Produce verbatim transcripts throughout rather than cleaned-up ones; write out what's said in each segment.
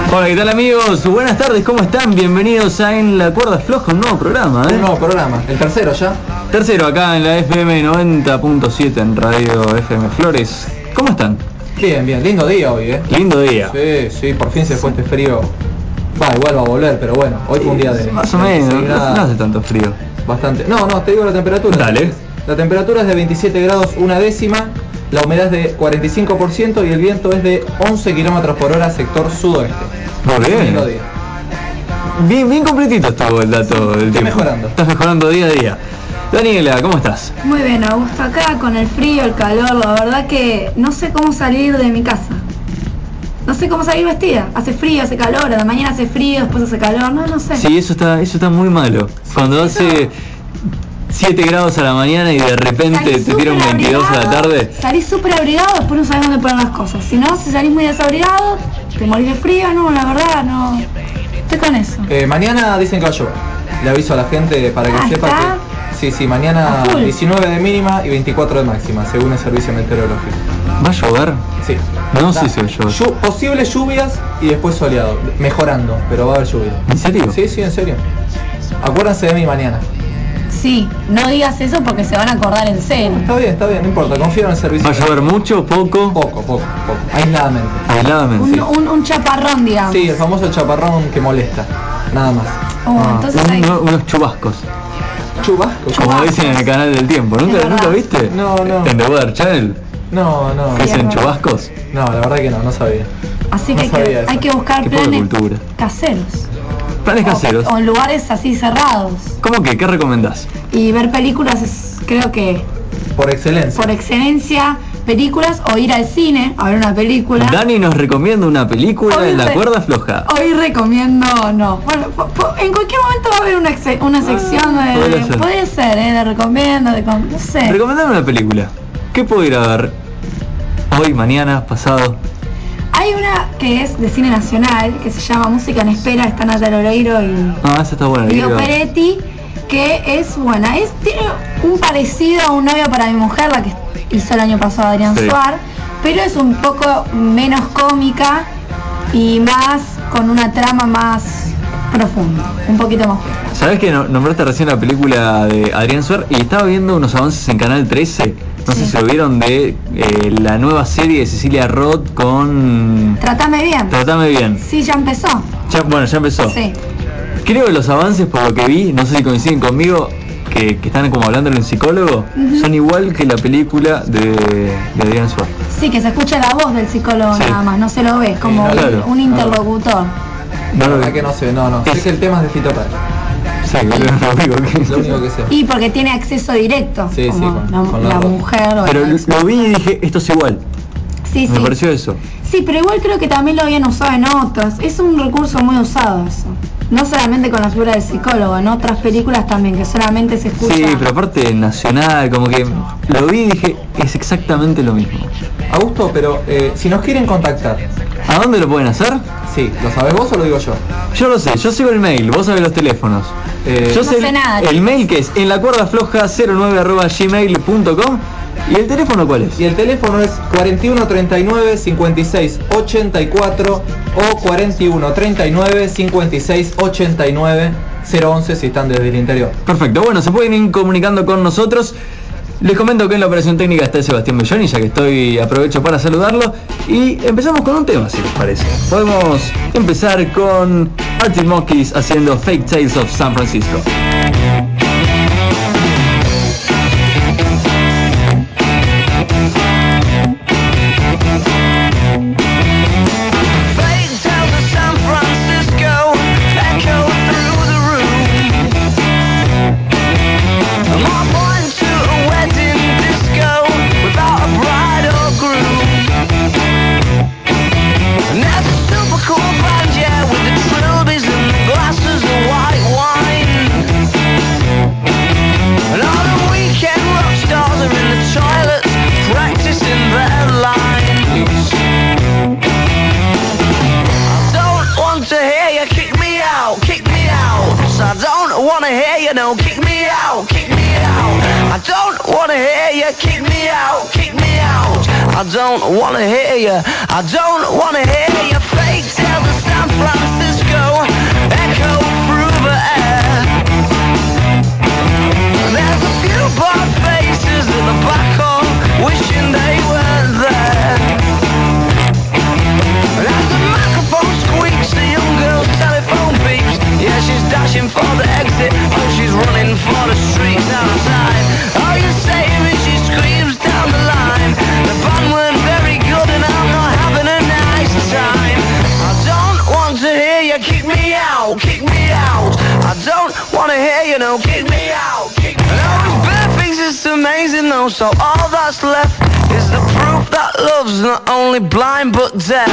Hola, ¿qué tal amigos? Buenas tardes, ¿cómo están? Bienvenidos a En la Cuerda Floja, un nuevo programa, ¿eh? Un nuevo programa, el tercero ya. Tercero acá en la F M noventa punto siete en Radio F M Flores. ¿Cómo están? Bien, bien, lindo día hoy, ¿eh? Lindo día. Sí, sí, por fin se fue este frío. Va, igual va a volver, pero bueno, hoy fue un día de... Más o menos, no, no hace tanto frío. Bastante. No, no, te digo la temperatura. Dale. La temperatura es de veintisiete grados una décima, la humedad es de cuarenta y cinco por ciento y el viento es de once kilómetros por hora sector sudoeste. Muy bien. Lindo día. Bien, bien completito estuvo el dato del Estoy tiempo. mejorando. Estás mejorando día a día. Daniela, ¿cómo estás? Muy bien, Augusto, acá con el frío, el calor, la verdad que no sé cómo salir de mi casa. No sé cómo salir vestida. Hace frío, hace calor, a la mañana hace frío, después hace calor, no, no sé. Sí, eso está, eso está muy malo. Cuando hace siete grados a la mañana y de repente Salís te tiran súper veintidós a la abrigado, tarde. Salís súper abrigado, después no sabés dónde poner las cosas. Si no, si salís muy desabrigado, te morís de frío, no, la verdad, no. Estoy con eso. Eh, mañana dicen que va a llover. Le aviso a la gente para que Ah, sepa ¿está? que... Sí, sí, mañana A full. diecinueve de mínima y veinticuatro de máxima, según el servicio meteorológico. ¿Va a llover? Sí. No sé si va a llover. Llu- posibles lluvias y después soleado, mejorando, pero va a haber lluvia. ¿En serio? Sí, sí, en serio. Acuérdense de mí mañana. Sí, no digas eso porque se van a acordar en serio. Está bien, está bien, no importa, confío en el servicio. ¿Va a llover mucho, poco? Poco, poco, poco, aisladamente. Aisladamente. Un, un, un chaparrón, digamos. Sí, el famoso chaparrón que molesta, nada más. Oh, Ah, entonces un- ahí. uno- unos chubascos, Chubasco. como dicen en el canal del tiempo. ¿Nunca, Es verdad. ¿nunca viste? No, no. En The Weather Channel, No, no, que Sí, dicen es verdad. chubascos. no, la verdad que no, no sabía. Así No que hay, sabía que eso. hay que buscar Qué poca planes cultura. caseros. Planes O- caseros. O, en lugares así cerrados. ¿Cómo que? ¿Qué recomendás? Y ver películas es, creo que, Por excelencia. por excelencia, películas o ir al cine a ver una película. Dani nos recomienda una película Hoy en la re- cuerda floja. Hoy recomiendo, no. Bueno, po- po- en cualquier momento va a haber una, ex- una sección de, podría de- ser. puede ser, ¿eh? De recomiendo, de com- no sé. Recomendame una película. ¿Qué puedo ir a ver? Hoy, mañana, pasado. Hay una que es de cine nacional, que se llama Música en Espera, está Natalia Oreiro y Ah, esa está buena. Guido Guido. Peretti, que es buena. Es, tiene un parecido a Un novio para mi mujer, la que hizo el año pasado Adrián Sí. Suar, pero es un poco menos cómica y más con una trama más profunda, un poquito más profunda. ¿Sabés que no- nombraste recién la película de Adrián Suar? Y estaba viendo unos avances en Canal trece. No sé Sí. si lo vieron, de eh, la nueva serie de Cecilia Roth con Tratame bien. Tratame bien. Sí, ya empezó. Ya, bueno, ya empezó. Sí. Creo que los avances, por lo que vi, no sé si coinciden conmigo, que, que están como hablando en un psicólogo, Ujú. son igual que la película de, de Adrián Suar. Sí, que se escucha la voz del psicólogo Sí. nada más, no se lo ve, es como no, un- claro. un interlocutor. La verdad que no sé, no, no. Sé que el tema es de Fito Páez. Sí, es lo único que... Lo único que sé. Y porque tiene acceso directo, Sí, sí, como con- la, con la la voz. mujer o Pero la lo, ex- lo vi y dije, esto es igual. Sí, Me sí. pareció eso. Sí, pero igual creo que también lo habían usado en otras. Es un recurso muy usado eso. No solamente con la figura del psicólogo, en otras películas también, que solamente se escucha. Sí, pero aparte nacional, como que lo vi y dije, es exactamente lo mismo. Augusto, pero eh, si nos quieren contactar, ¿A dónde lo pueden hacer? sí, ¿lo sabés vos o lo digo yo? Yo lo sé, yo sigo el mail, vos sabés los teléfonos. Eh, yo No sé sé el, nada, el chicos. mail que es en la cuerda floja cero nueve arroba gmail punto com. ¿Y el teléfono cuál es? Y el teléfono es cuarenta y uno treinta y nueve cincuenta y seis ochenta y cuatro o cuarenta y uno treinta y nueve cincuenta y seis ochenta y nueve cero once si están desde el interior. Perfecto, bueno, se pueden ir comunicando con nosotros. Les comento que en la operación técnica está Sebastián Belloni, ya que estoy, aprovecho para saludarlo. Y empezamos con un tema, si les parece. Podemos empezar con Arctic Monkeys haciendo Fake Tales of San Francisco. Fake tales of San Francisco echo through the room. I'm all going to a wedding disco without a bride or groom. And there's a super cool band, yeah, with the trilbies and the glasses of white wine. And all the weekend rock stars are in the toilets practicing their lines. To hear you kick me out, kick me out. I don't wanna hear you, no, kick me out, kick me out. I don't wanna hear you kick me out, kick me out. I don't wanna hear you, I don't wanna hear you fake tales of San Francisco. you know, kick me out, kick me out. And all these bad things is amazing though, so all that's left is the proof that love's not only blind but deaf.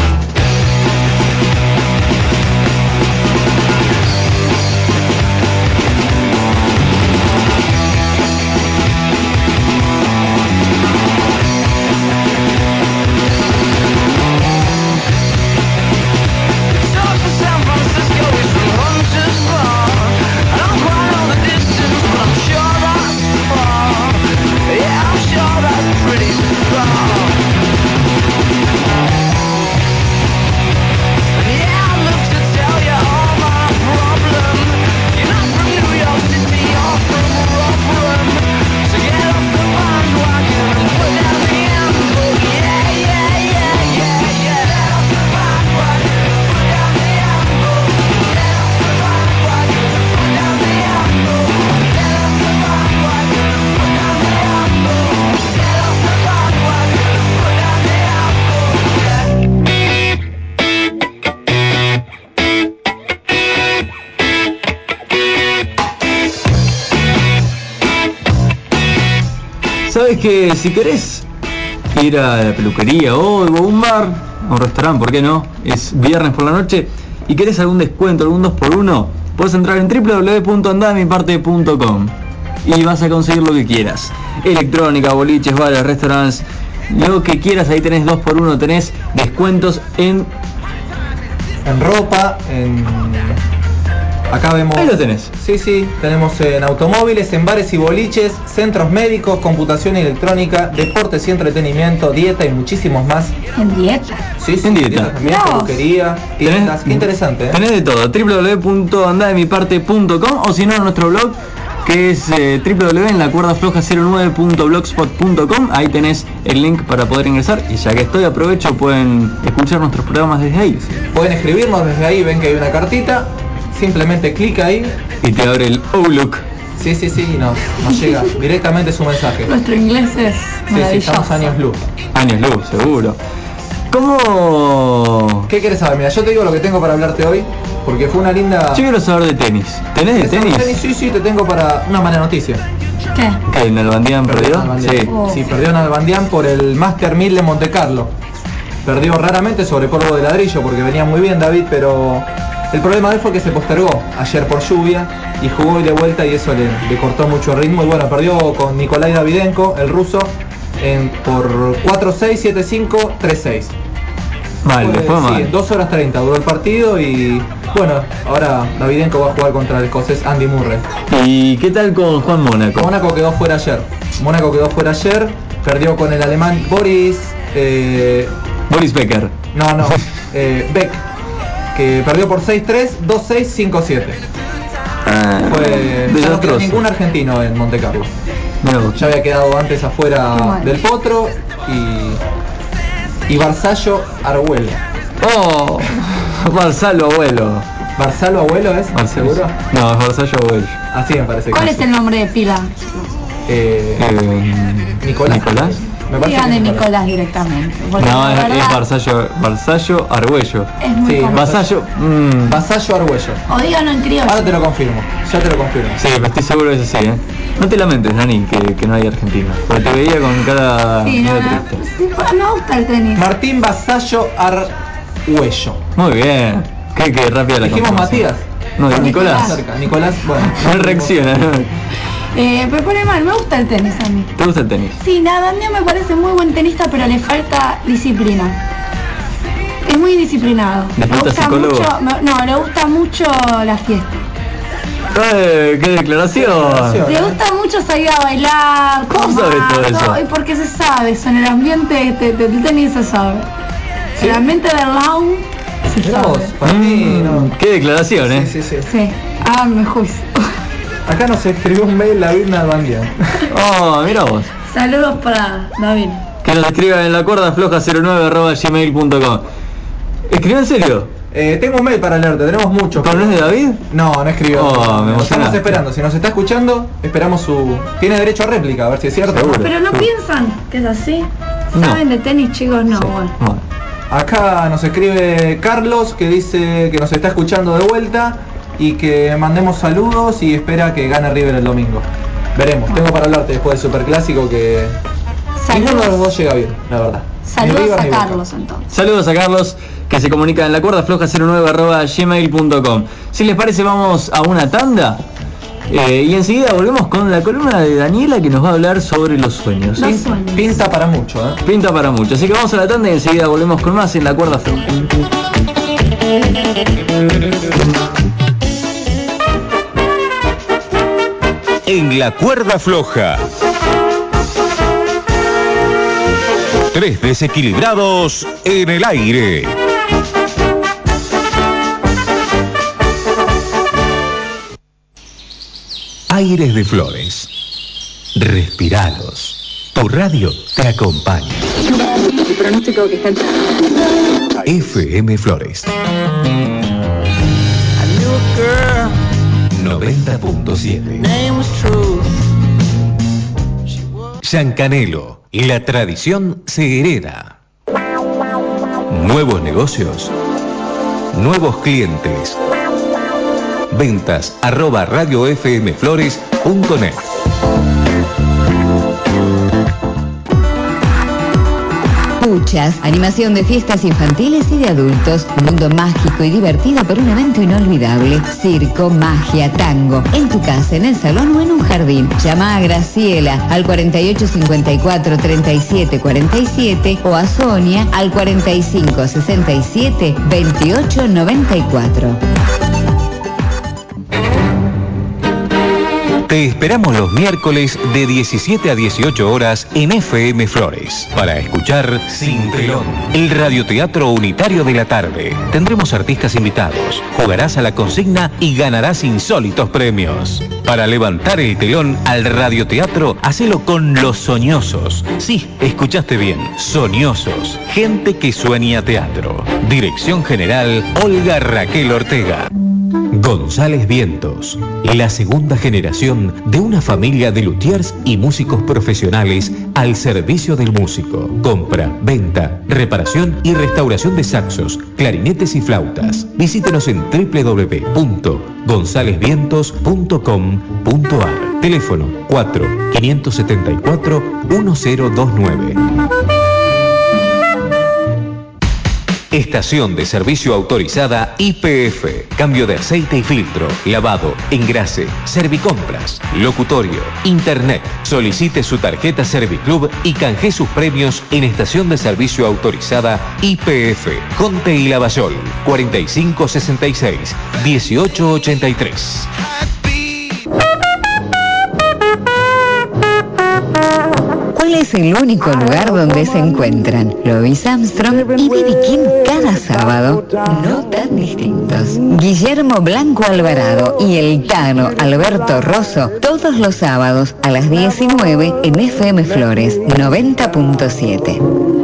Sabes que si querés ir a la peluquería o a un bar o un restaurante, ¿por qué no? Es viernes por la noche y querés algún descuento, algún dos por uno, puedes entrar en doble u doble u doble u punto anda de mi parte punto com y vas a conseguir lo que quieras. Electrónica, boliches, bares, restaurantes, lo que quieras, ahí tenés dos por uno, tenés descuentos en... En ropa, en... Acá vemos... Ahí lo tenés. Sí, sí, tenemos en automóviles, en bares y boliches, centros médicos, computación y electrónica, deportes y entretenimiento, dieta y muchísimos más. En dieta. Sí, sí, En dieta. también, No. peluquería, tiendas, qué interesante, ¿eh? Tenés de todo, doble u doble u doble u punto anda de mi parte punto com o si no en nuestro blog que es eh, doble u doble u doble u en la cuerda floja cero nueve punto blogspot punto com. Ahí tenés el link para poder ingresar y ya que estoy aprovecho, pueden escuchar nuestros programas desde ahí. Pueden escribirnos desde ahí, ven que hay una cartita, simplemente clic ahí. Y te abre el Outlook. Sí, sí, sí, y nos, nos llega directamente su mensaje. Nuestro inglés es Sí, sí, maravilloso. estamos años luz. Años luz, seguro. ¿Cómo...? ¿Qué quieres saber? Mira, yo te digo lo que tengo para hablarte hoy, porque fue una linda... Yo quiero saber de tenis. ¿Tenés de ¿Querés saber tenis? Sí, sí, te tengo para una mala noticia. ¿Qué? ¿Que Nalbandián perdió? Nalbandián. Sí. Oh. Sí, perdió Nalbandián por el Master mil de Monte Carlo. Perdió raramente sobre polvo de ladrillo porque venía muy bien David, pero el problema de él fue que se postergó ayer por lluvia y jugó hoy de vuelta y eso le, le cortó mucho el ritmo. Y bueno, perdió con Nikolai Davydenko, el ruso, en, por cuatro seis, siete cinco, tres seis. Mal, le fue sí, mal. dos horas treinta duró el partido y bueno, ahora Davydenko va a jugar contra el escocés Andy Murray. ¿Y qué tal con Juan Mónaco? Mónaco quedó fuera ayer. Mónaco quedó fuera ayer, perdió con el alemán Boris... Eh, Boris Becker. no, no, eh, Beck, que perdió por seis tres, dos seis, cinco siete. Ah, Fue, ya no quedó desastroso. ningún argentino en Monte Carlo. Mirá vos. Ya había quedado antes Qué afuera mal. del Potro y, y Barzallo Arguello. Oh, Barzalo abuelo. ¿Barzalo abuelo es? Barzalo. ¿Seguro? No, es Barzalo abuelo. Así me parece ¿Cuál que es el nombre de pila? Eh, Eh, Nicolás. Nicolás. Me parece Digan que de es Nicolás directamente. porque No, la es, verdad es Barzallo, Barzallo Argüello. es muy Sí, complicado. Vasallo, mmm, Barzallo Arguello. O díganlo en criollo. Ahora te lo confirmo, ya te lo confirmo. sí, pero estoy seguro que es así, ¿eh? No te lamentes, Nani, que, que no hay argentino. Porque te veía con cara Sí, no, medio no, triste. sí, me gusta el tenis. Martín Barzallo Arguello. Muy bien. Qué, qué rápida la Dijimos confirmación. Matías. No, Bueno, Nicolás. cerca. Nicolás, bueno. No reacciona, ¿no? Eh, pero pone mal, me gusta el tenis a mí. ¿Te gusta el tenis? Sí, Nalbandián me parece muy buen tenista, pero le falta disciplina. Es muy disciplinado. Le Me falta gusta psicólogo. mucho, me- no, le gusta mucho la fiesta. ¡Eh, qué declaración! declaración. Le gusta mucho salir a bailar. ¿Cómo tomar, sabes todo eso? Y porque se sabe, eso en el ambiente de- de- del tenis se sabe. ¿Sí? El ambiente del lounge se Mirá vos, sabe. para mí no. Mm, qué declaración, ¿eh? Sí, sí, sí. Sí, háganme juicio. Acá nos escribió un mail David Nalbandián. Oh, mira vos. Saludos para David. Que nos escriban en la cuerda floja cero nueve arroba gmail punto com. ¿Escribió en serio? Eh, tengo un mail para leerte, tenemos muchos. ¿Pero no es de David? No, no escribió. Oh, me Lo estamos emocionaste. esperando. Si nos está escuchando, esperamos su. Tiene derecho a réplica, a ver si es cierto. Seguro. Pero no Sí. piensan que es así. No. ¿Saben de tenis, chicos? No, Sí. bueno. Bueno. Acá nos escribe Carlos que dice que nos está escuchando de vuelta. y que mandemos saludos y espera que gane River el domingo. Veremos, tengo para hablarte después del Superclásico que Saludos. ninguno de los dos llega bien, la verdad. Ni Saludos River a ni Boca. Carlos entonces. Saludos a Carlos, que se comunica en la cuerda floja cero nueve arroba gmail punto com. Si les parece, vamos a una tanda. Eh, y enseguida volvemos con la columna de Daniela, que nos va a hablar sobre los sueños. Los ¿Sí? sueños. Pinta para mucho, ¿eh? Pinta para mucho. Así que vamos a la tanda y enseguida volvemos con más en la cuerda floja. En la cuerda floja. Tres desequilibrados en el aire. Aires de Flores. Respiralos. Tu radio te acompaña. El pronóstico que está en... F M Flores. noventa punto siete. Yancanelo. La tradición se hereda. Nuevos negocios. Nuevos clientes. Ventas arroba radio f m flores punto net. Puchas, animación de fiestas infantiles y de adultos, un mundo mágico y divertido por un evento inolvidable, circo, magia, tango, en tu casa, en el salón o en un jardín. Llama a Graciela al cuarenta y ocho cincuenta y cuatro treinta y siete cuarenta y siete o a Sonia al cuarenta y cinco sesenta y siete veintiocho noventa y cuatro. Te esperamos los miércoles de diecisiete a dieciocho horas en F M Flores para escuchar Sin Telón, el radioteatro unitario de la tarde. Tendremos artistas invitados, jugarás a la consigna y ganarás insólitos premios. Para levantar el telón al radioteatro, hacelo con Los Soñosos. Sí, escuchaste bien, Soñosos. Gente que sueña teatro. Dirección general, Olga Raquel Ortega. González Vientos, la segunda generación de una familia de luthiers y músicos profesionales al servicio del músico. Compra, venta, reparación y restauración de saxos, clarinetes y flautas. Visítenos en doble u doble u doble u punto gonzález vientos punto com punto a r. Teléfono cuatro cinco siete cuatro uno cero dos nueve. Estación de servicio autorizada I P F. Cambio de aceite y filtro, lavado, engrase, servicompras, locutorio, internet. Solicite su tarjeta Serviclub y canje sus premios en estación de servicio autorizada I P F. Conte y Lavallol. cuarenta y cinco sesenta y seis dieciocho ochenta y tres. ¿Cuál es el único lugar donde se encuentran Louis Armstrong y B B King cada sábado? No tan distintos. Guillermo Blanco Alvarado y el Tano Alberto Rosso todos los sábados a las diecinueve en F M Flores noventa punto siete.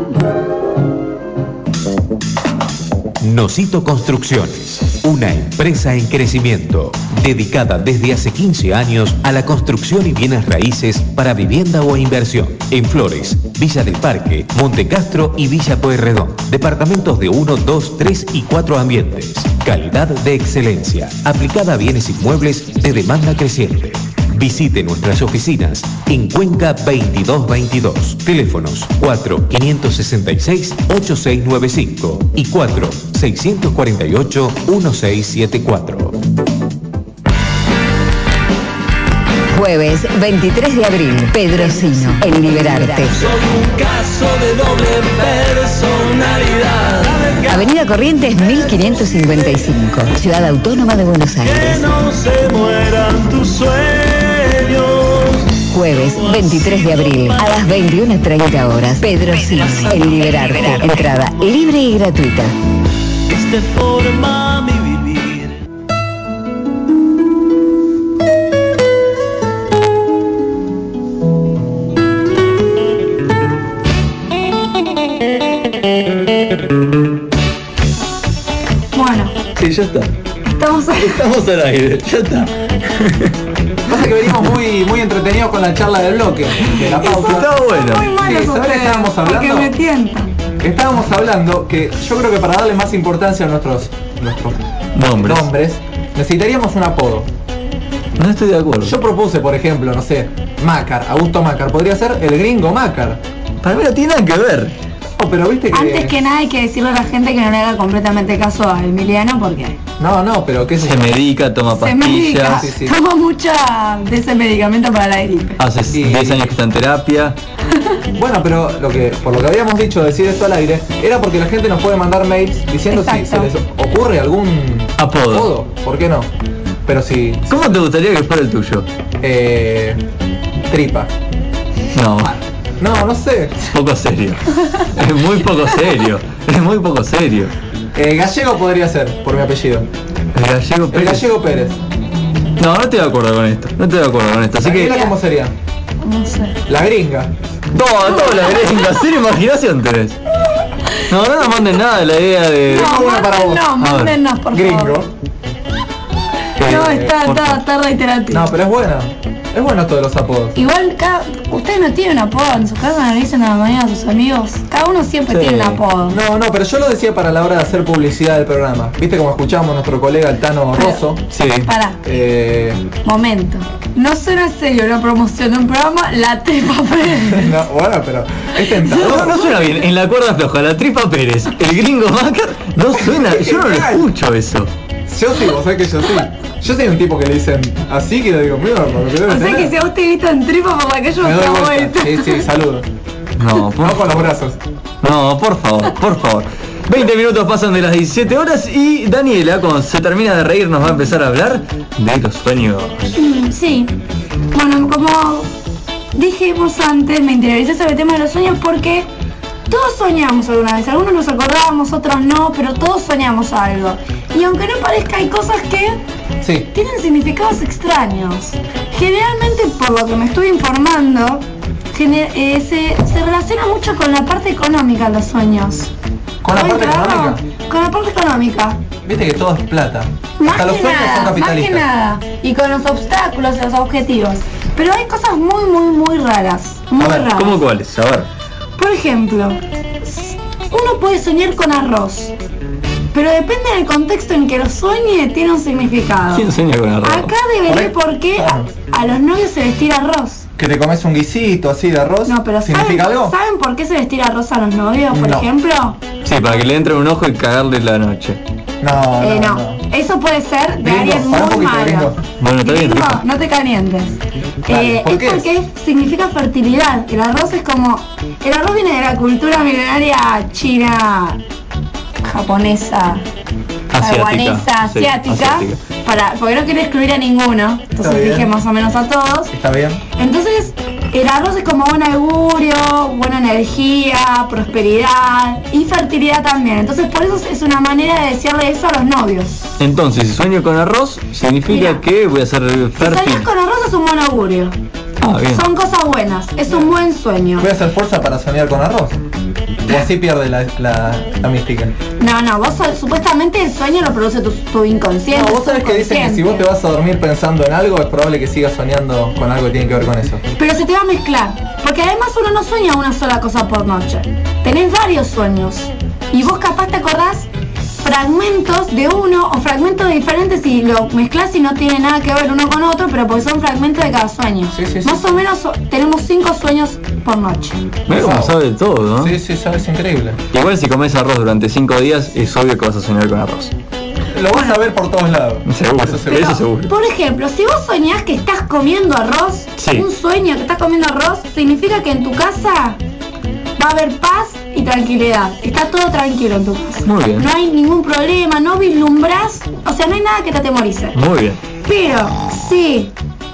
Nosito Construcciones, una empresa en crecimiento, dedicada desde hace quince años a la construcción y bienes raíces para vivienda o inversión. En Flores, Villa del Parque, Montecastro y Villa Pueyrredón. Departamentos de uno, dos, tres y cuatro ambientes. Calidad de excelencia, aplicada a bienes inmuebles de demanda creciente. Visite nuestras oficinas en Cuenca veintidós veintidós. Teléfonos cuatro cinco seis seis ocho seis nueve cinco y cuatro seis cuatro ocho uno seis siete cuatro. Jueves veintitrés de abril, Pedrocino, en Liberarte. Avenida Corrientes mil quinientos cincuenta y cinco, Ciudad Autónoma de Buenos Aires. Jueves veintitrés de abril a las veintiuna treinta horas. Pedrocino, en Liberarte. Entrada libre y gratuita. Esta forma mi vivir. Bueno, Sí, ya está. estamos a... Estamos al aire, ya está. Pasa que venimos muy, muy entretenidos con la charla del bloque, de la pausa. Está bueno. Muy malos Sí, ¿sabés qué ustedes, estábamos porque hablando? me tientan. Estábamos hablando que yo creo que para darle más importancia a nuestros, nuestros Nombres. nombres, necesitaríamos un apodo. No estoy de acuerdo. Yo propuse, por ejemplo, no sé, Macar, Augusto Macar, podría ser el gringo Macar. Para mí no tiene nada que ver. No, pero viste que... Antes que nada hay que decirle a la gente que no le haga completamente caso a Emiliano porque No, no, pero qué sé Se yo. medica, toma se medica, pastillas. Sí, sí. toma mucha de ese medicamento para la gripe. Hace Sí. diez años que está en terapia. Bueno, pero lo que, por lo que habíamos dicho, decir esto al aire, era porque la gente nos puede mandar mails diciendo si se Exacto. les ocurre algún Apodo. ¿Por qué no? Pero si... ¿Cómo te gustaría que fuera el tuyo? Eh, tripa. No, No, no sé. es poco serio. Es muy poco serio. Es muy poco serio. Eh, gallego podría ser, por mi apellido. El gallego El Pérez. gallego Pérez. No, no estoy de acuerdo con esto. No estoy de acuerdo con esto. Así que. Daniela, ¿cómo sería? No sé. La gringa. Todo, todo la gringa. Cero imaginación tenés. No, no nos manden nada de la idea de. No, una para vos. mándennos, A ver. mándennos, por Gringo. favor. No, Eh, está, por está, favor. está reiterativo. No, pero es buena. Es bueno todos los apodos. Igual, cada, ustedes no tienen un apodo en su casa, no le dicen a la mañana a sus amigos. Cada uno siempre Sí. tiene un apodo. No, no, pero yo lo decía para la hora de hacer publicidad del programa. Viste como escuchamos a nuestro colega el Tano Rosso. Sí. Pará, Eh, momento. No suena serio la promoción de un programa, la tripa Pérez. no, bueno, pero es No, tentador. no suena bien. En la cuerda floja, la tripa Pérez, el gringo Macar, no suena. Yo no lo escucho eso. Yo sí, vos sabés que yo sí. Yo soy un tipo que le dicen así que le digo, mira, lo que debe O sea tener. que si a usted grita en tripa por la calle, Me me doy da vuelta. vuelta. Sí, sí, saludo. No, por No con los brazos. No, por favor, por favor. veinte minutos pasan de las diecisiete horas y Daniela, cuando se termina de reír, nos va a empezar a hablar de los sueños. Mm, Sí. Bueno, como dijimos antes, me interioricé sobre el tema de los sueños porque todos soñamos alguna vez. Algunos nos acordamos, otros no, pero todos soñamos algo. Y aunque no parezca, hay cosas que Sí. tienen significados extraños. Generalmente, por lo que me estuve informando, gener- eh, se, se relaciona mucho con la parte económica de los sueños. ¿Con la ¿Pueden parte creerlo? económica? Con la parte económica. Viste que todo es plata. Más Hasta los que sueños son nada, más que capitalistas. nada. Y con los obstáculos y los objetivos. Pero hay cosas muy, muy, muy raras. Muy A ver, raras. ¿Cómo cuáles? A ver. Por ejemplo, uno puede soñar con arroz. Pero depende del contexto en que lo sueñe, tiene un significado. ¿Quién sueña con arroz? Acá debería Por por qué Claro. a, a los novios se les tira arroz. Que te comes un guisito así de arroz. No, pero ¿saben, ¿significa algo? ¿saben por qué se les tira arroz a los novios, por No. ejemplo? Sí, para que le entre un ojo y cagarle la noche. No, no, Eh, no. no. Eso puede ser de Gringo, alguien para un muy poquito, malo. gringo. Bueno, está bien, Gringo, rico. no te calientes. Dale, Eh, ¿por es qué? porque significa fertilidad. El arroz es como... El arroz viene de la cultura milenaria china, japonesa, Asiática, taiwanesa, sí, asiática, asiática. Para, porque no quiero excluir a ninguno. Entonces bien. dije más o menos a todos. ¿Está bien? Entonces, el arroz es como buen augurio, buena energía, prosperidad y fertilidad también. Entonces, por eso es una manera de decirle eso a los novios. Entonces, si sueño con arroz, significa Mira. que voy a ser Si fértil. soñás con arroz es un buen augurio. Ah, bien. Son cosas buenas, es un buen sueño. Voy a hacer fuerza para soñar con arroz. O así pierde la, la, la mística. No, no, vos so- supuestamente el sueño lo produce tu, tu inconsciente. No, vos sabés que dicen que si vos te vas a dormir pensando en algo, es probable que sigas soñando con algo que tiene que ver con eso. Pero se te va a mezclar, porque además uno no sueña una sola cosa por noche. Tenés varios sueños. Y vos capaz te acordás fragmentos de uno o fragmentos de diferentes y lo mezclás y no tiene nada que ver uno con otro, pero porque son fragmentos de cada sueño. Sí, sí, sí. Más o menos so- tenemos cinco sueños por noche. Mira cómo sabe de todo, ¿no? Sí, sí, sabes, increíble. Igual si comes arroz durante cinco días, es obvio que vas a soñar con arroz. Lo vas a ver por todos lados. Seguro, Eso Pero eso seguro. Por ejemplo, si vos soñás que estás comiendo arroz, Sí. un sueño que estás comiendo arroz, significa que en tu casa va a haber paz y tranquilidad. Está todo tranquilo en tu casa. Muy bien. No hay ningún problema, no vislumbras, o sea, no hay nada que te atemorice. Muy bien. Pero, sí,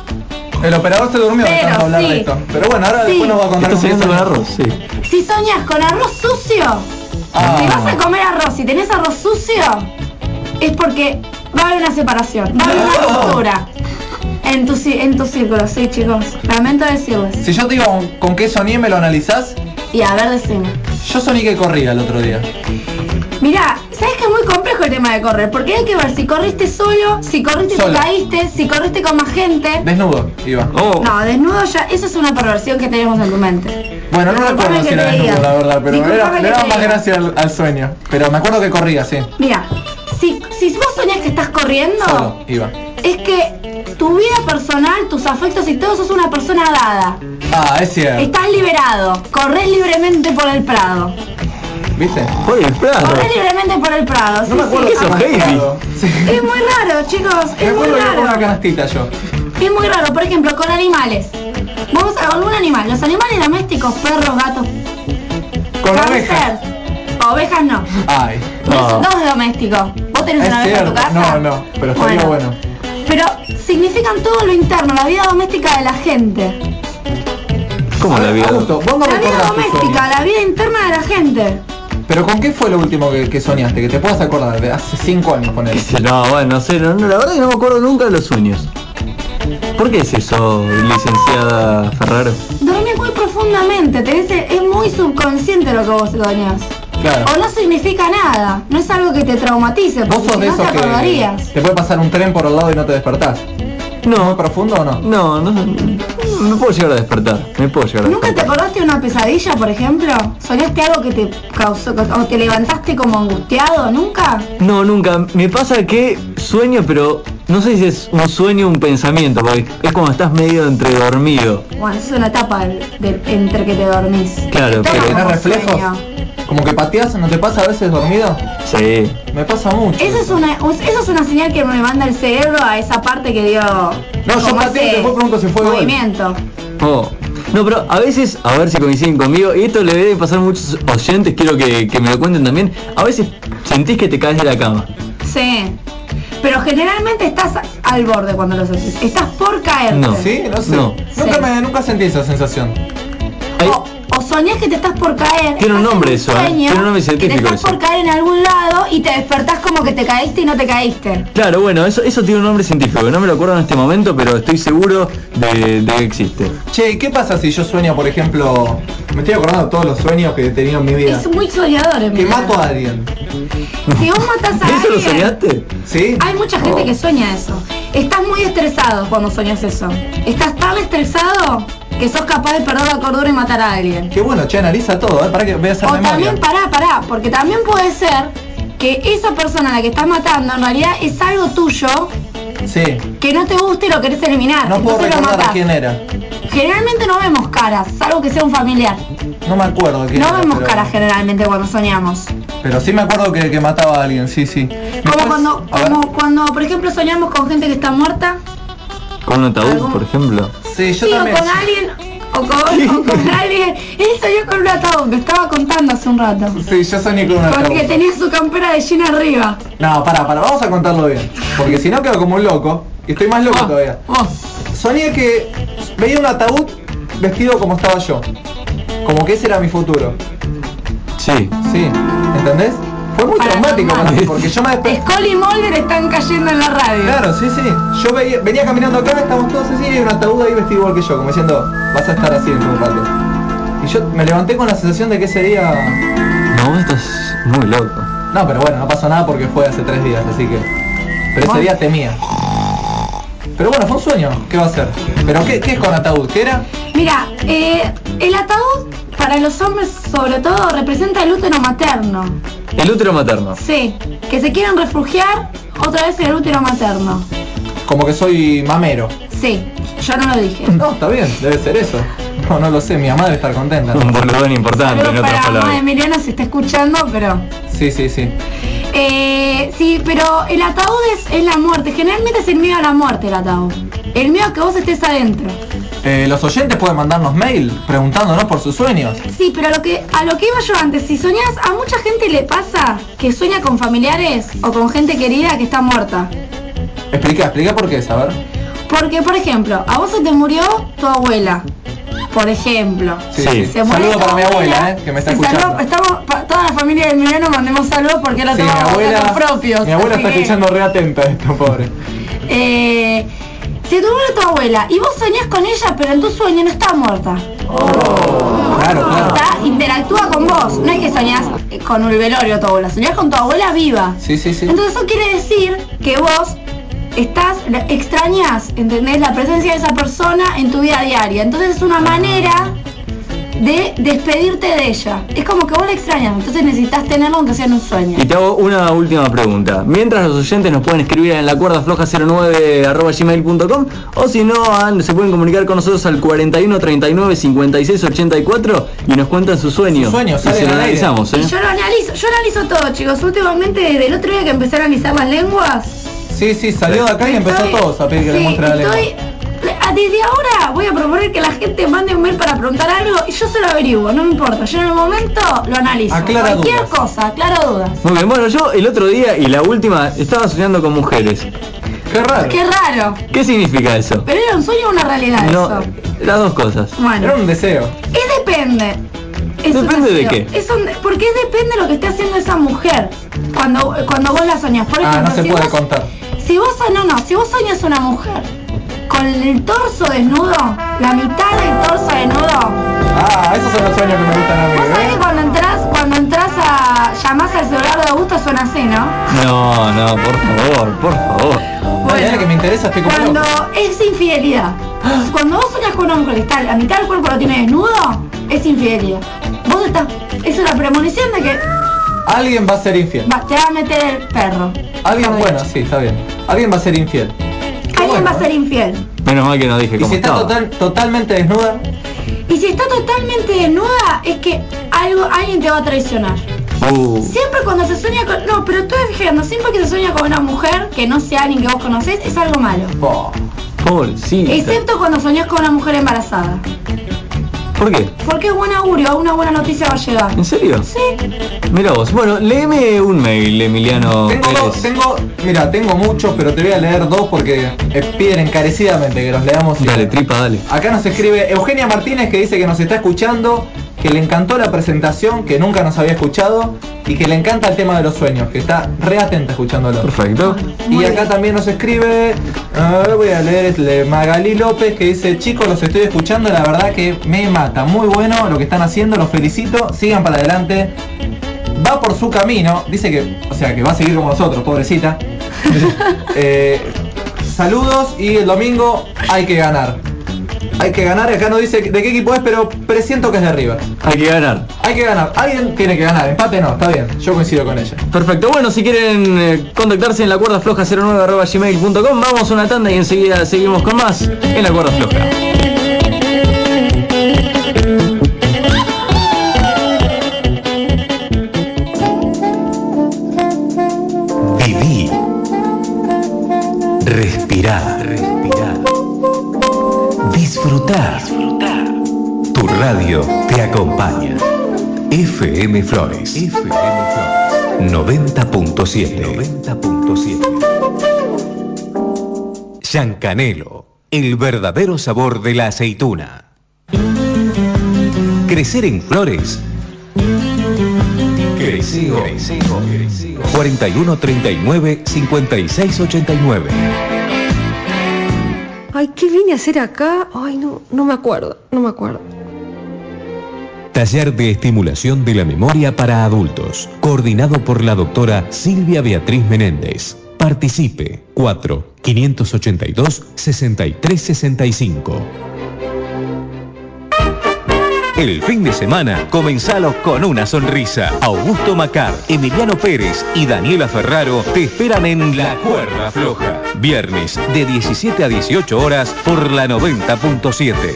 El operador se durmió de Pero tanto hablar sí. de esto. Pero bueno, ahora Sí. después nos va a contar ¿Estás con qué soñando con soñó. arroz? Sí. si soñás con arroz sucio, Ah. si vas a comer arroz y tenés arroz sucio, es porque va a haber una separación, va a haber una ruptura en tu, ci- en tu círculo, sí, chicos. Lamento decirles. Si yo te digo con qué soñé, ¿me lo analizás? Y a ver, decime. Yo soñé que corría el otro día. Mirá, sabes que es muy complejo el tema de correr, porque hay que ver si corriste solo, si corriste y te Solo. caíste, si corriste con más gente. Desnudo, iba. Oh, No, desnudo ya, eso es una perversión que tenemos en tu mente. Bueno, no Disculpame recuerdo si que era te desnudo, diga. la verdad, pero Disculpame era, que le te daba más diga. gracia al, al sueño. Pero me acuerdo que corría, sí. Mira, Si, si vos soñás que estás corriendo, Solo, iba. es que tu vida personal, tus afectos y todo, sos una persona dada. Ah, es cierto. Estás liberado, corres libremente por el prado. ¿Viste? Por el Prado. Corres libremente por el prado. No sí, me acuerdo sí. ¿Qué sos, cómo Heidi? estaba. Sí. Es muy raro, chicos, Me es muy acuerdo que iba con una raro. canastita yo. Es muy raro, por ejemplo, con animales. Vamos a algún animal. Los animales domésticos, perros, gatos, Con cáncer. ovejas. Ovejas no. Ay. No. Dos domésticos. ¿Vos tenés Es una oveja en tu cierto. casa? No, no, pero estaría bueno. Pero significan todo lo interno, la vida doméstica de la gente. ¿Cómo A la ver, vida? Augusto, vos no La vida recordás tu doméstica, sueño. la vida interna de la gente. Pero ¿con qué fue lo último que, que soñaste? Que te puedas acordar de hace cinco años con él. ¿Qué sé? No, bueno, no sé, no, no, la verdad que no me acuerdo nunca de los sueños. ¿Por qué es eso, licenciada Ferraro? Dormís muy profundamente, tenés, es muy subconsciente lo que vos soñás. Claro. O no significa nada, no es algo que te traumatice, Vos porque sos si de no te esos que acordarías. te puede pasar un tren por al lado y no te despertás. ¿Muy No, profundo o no? no, no, me puedo llegar a despertar, me puedo llegar a ¿Nunca te despertar. acordaste de una pesadilla, por ejemplo? ¿Soñaste algo que te causó, o te levantaste como angustiado? ¿Nunca? No, nunca. Me pasa que sueño, pero no sé si es un sueño o un pensamiento, porque es como estás medio entre dormido. Bueno, esa es una etapa del- del- entre que te dormís. Claro, Te pero toma ¿Tenés como reflejos? sueño. Como que pateás, ¿no te pasa a veces dormido? Sí. Me pasa mucho. Eso es una, eso es una señal que me manda el cerebro a esa parte que dio. No, yo como pateo y ese después pregunto si fue gol. movimiento. Oh. No, pero a veces, a ver si coinciden conmigo, y esto le debe pasar a muchos oyentes, quiero que, que me lo cuenten también, a veces sentís que te caes de la cama. Sí. Pero generalmente estás al borde cuando lo haces. Estás por caerte. No. ¿Sí? No sé. No. Nunca, Sí. me, nunca sentí esa sensación. Hay- O, o soñás que te estás por caer. Tiene un estás en nombre eso, ¿eh? sueño, Tiene un nombre que científico te estás eso. por caer en algún lado y te despertás como que te caíste y no te caíste. Claro, bueno, eso, eso tiene un nombre científico, no me lo acuerdo en este momento, pero estoy seguro de, de que existe. Che, ¿qué pasa si yo sueño, por ejemplo, me estoy acordando de todos los sueños que he tenido en mi vida? Es muy soñador, Que Emiliano. mato a alguien. Si vos matás a ¿Eso lo alguien, soñaste? ¿Sí? hay mucha gente que sueña eso. Estás muy estresado cuando sueñas eso. Estás tan estresado que sos capaz de perder la cordura y matar a alguien. Qué bueno, che, analiza todo, ¿eh? Para que voy a hacer O memoria. también, pará, pará, porque también puede ser que esa persona a la que estás matando en realidad es algo tuyo Sí. que no te gusta y lo querés eliminar. No puedo entonces lo recordar a matás. quién era. Generalmente no vemos caras, salvo que sea un familiar. No me acuerdo de quién No era, vemos pero, caras generalmente cuando soñamos. pero sí me acuerdo que, que mataba a alguien, sí, sí. Como Después, cuando, a ver. como cuando, por ejemplo, soñamos con gente que está muerta. Con un ataúd, ¿Algún? por ejemplo. Sí, yo Sí, o también. con alguien, o con, o con alguien. Él soñó con un ataúd, que estaba contando hace un rato. Sí, yo soñé con una Porque tenía su campera de jean arriba. No, pará, pará, vamos a contarlo bien. Porque si no quedo como un loco. Y estoy más loco Oh, todavía. oh. Soñé que veía un ataúd vestido como estaba yo. Como que ese era mi futuro. Sí. Sí, ¿entendés? Fue muy traumático para mí, porque yo me desperté. Skull y Mulder están cayendo en la radio. Claro, sí, sí. Yo veía, venía caminando acá, estábamos todos así, y hay un ataúd ahí vestido igual que yo, como diciendo, vas a estar así dentro de un rato. Y yo me levanté con la sensación de que ese día. No, vos estás muy loco. No, pero bueno, no pasó nada porque fue hace tres días, así que. Pero ese Bueno. día temía. Pero bueno, fue un sueño, ¿qué va a ser? ¿Pero qué, qué es con ataúd? ¿Qué era? Mira, eh, el ataúd para los hombres sobre todo representa el útero materno. El útero materno. Sí, que se quieren refugiar otra vez en el útero materno. Como que soy mamero. Sí, yo no lo dije. No, está bien, debe ser eso. No, no lo sé, mi mamá debe estar contenta. Un boludón importante, en Saludos otras para mamá de palabras. Emiliano si está escuchando, pero... Sí, sí, sí. Eh, sí, pero el ataúd es, es la muerte. Generalmente es el miedo a la muerte el ataúd. El miedo a que vos estés adentro. Eh, los oyentes pueden mandarnos mail preguntándonos por sus sueños. Sí, pero a lo que a lo que iba yo antes, si soñás, a mucha gente le pasa que sueña con familiares o con gente querida que está muerta. Explica, explica por qué, a ver. Porque, por ejemplo, a vos se te murió tu abuela. Por ejemplo. Sí, Sí. sí. Se muere Saludo tu para mi abuela, eh, que me está Sí, escuchando. saludo- estamos, pa- toda la familia de Emiliano mandemos saludos porque ahora Sí, mi tenemos abuela, datos propios. mi abuela así está que, escuchando re atenta esto, pobre. Eh, se te muere tu abuela y vos soñás con ella, pero en tu sueño no está muerta. Claro, claro. Está, interactúa con vos. No es que soñás con el velorio de tu abuela, soñás con tu abuela viva. Sí, sí, sí. Entonces eso quiere decir que vos estás, extrañas, ¿entendés? La presencia de esa persona en tu vida diaria. Entonces es una manera de despedirte de ella. Es como que vos la extrañas, entonces necesitas tenerlo aunque sea en un sueño. Y te hago una última pregunta. Mientras los oyentes nos pueden escribir en la cuerda floja cero nueve arroba gmail punto com, o si no, se pueden comunicar con nosotros al cuarenta y uno treinta y nueve cincuenta y seis ochenta y cuatro y nos cuentan su sueño. Su sueño, y sale se lo al aire. analizamos, ¿eh? Y yo lo analizo, yo analizo todo, chicos. Últimamente, desde el otro día que empecé a analizar las lenguas, Sí, sí, salió de acá y empezó estoy- todos a pedir que le sí, muestre la lengua. estoy- a- Desde ahora voy a proponer que la gente mande un mail para preguntar algo y yo se lo averiguo, no me importa. Yo en el momento lo analizo. Aclara Cualquier dudas. cosa, aclaro dudas. Muy bien, bueno, yo el otro día y la última estaba soñando con mujeres. Qué raro. Qué raro. ¿Qué significa eso? Pero era un sueño o una realidad No, eso. las dos cosas. Bueno, Era un deseo. es depende. Es un ¿Depende de deseo. qué? Es un- porque es depende de lo que esté haciendo esa mujer cuando, cuando vos la soñás. Por Ah, ejemplo, no se si puede vos, contar. Si vos, no, no, si vos soñas una mujer con el torso desnudo, la mitad del torso desnudo, Ah, esos son los sueños que me gustan a mí, vos sabés que ¿eh? cuando entras, cuando entras a llamás al celular de Augusto suena así, ¿no? No, no, por favor, por favor. Dale, dale, que me interesa, estoy como Cuando loco. es infidelidad. Cuando vos soñas con una mujer que está, la mitad del cuerpo lo tiene desnudo, es infidelidad. Vos estás, es una premonición de que Alguien va a ser infiel. va, te va a meter el perro. Alguien, Por bueno, derecho. sí, está bien. Alguien va a ser infiel. Alguien bueno, va a ser infiel. Menos mal que no dije Y cómo si está estaba. total, totalmente desnuda, Y si está totalmente desnuda, es que algo, alguien te va a traicionar. Uh, Siempre cuando se sueña con... No, pero estoy fijando, siempre que se sueña con una mujer que no sea alguien que vos conocés, es algo malo. oh, pobrecita. Excepto cuando soñás con una mujer embarazada. ¿Por qué? Porque es buen augurio, una buena noticia va a llegar. ¿En serio? Sí. Mira vos. Bueno, léeme un mail, Emiliano tengo dos, Pérez. tengo, mira, tengo muchos, pero te voy a leer dos porque eh, piden encarecidamente que los leamos. y- Dale, tripa, dale. Acá nos escribe Eugenia Martínez, que dice que nos está escuchando, que le encantó la presentación, que nunca nos había escuchado y que le encanta el tema de los sueños, que está re atenta escuchándolo. Perfecto. Y Muy acá bien. también nos escribe, a ver, voy a leer el de Magalí López, que dice: chicos, los estoy escuchando, la verdad que me mata, muy bueno lo que están haciendo, los felicito, sigan para adelante. Va por su camino, dice que, o sea, que va a seguir como nosotros, pobrecita. Eh, saludos y el domingo hay que ganar. Hay que ganar, acá no dice de qué equipo es, pero presiento que es de River. Hay que ganar. Hay que ganar, alguien tiene que ganar, empate no, está bien, yo coincido con ella. Perfecto. Bueno, si quieren eh, contactarse en la cuerda floja cero nueve arroba gmail punto com, vamos a una tanda y enseguida seguimos con más en la cuerda floja. Viví. Respirar. Respirar. Disfrutar. Tu radio te acompaña. F M Flores. F M Flores. noventa punto siete. noventa punto siete. Yancanelo. El verdadero sabor de la aceituna. Crecer en Flores. Creció. cuarenta y uno treinta y nueve cincuenta y seis ochenta y nueve. Ay, ¿qué vine a hacer acá? Ay, no, no me acuerdo, no me acuerdo. Taller de estimulación de la memoria para adultos, coordinado por la doctora Silvia Beatriz Menéndez. Participe cuatro quinientos ochenta y dos sesenta y tres sesenta y cinco. El fin de semana, comenzalo con una sonrisa. Augusto Macar, Emiliano Pérez y Daniela Ferraro te esperan en La Cuerda Floja. Viernes de diecisiete a dieciocho horas por la noventa punto siete.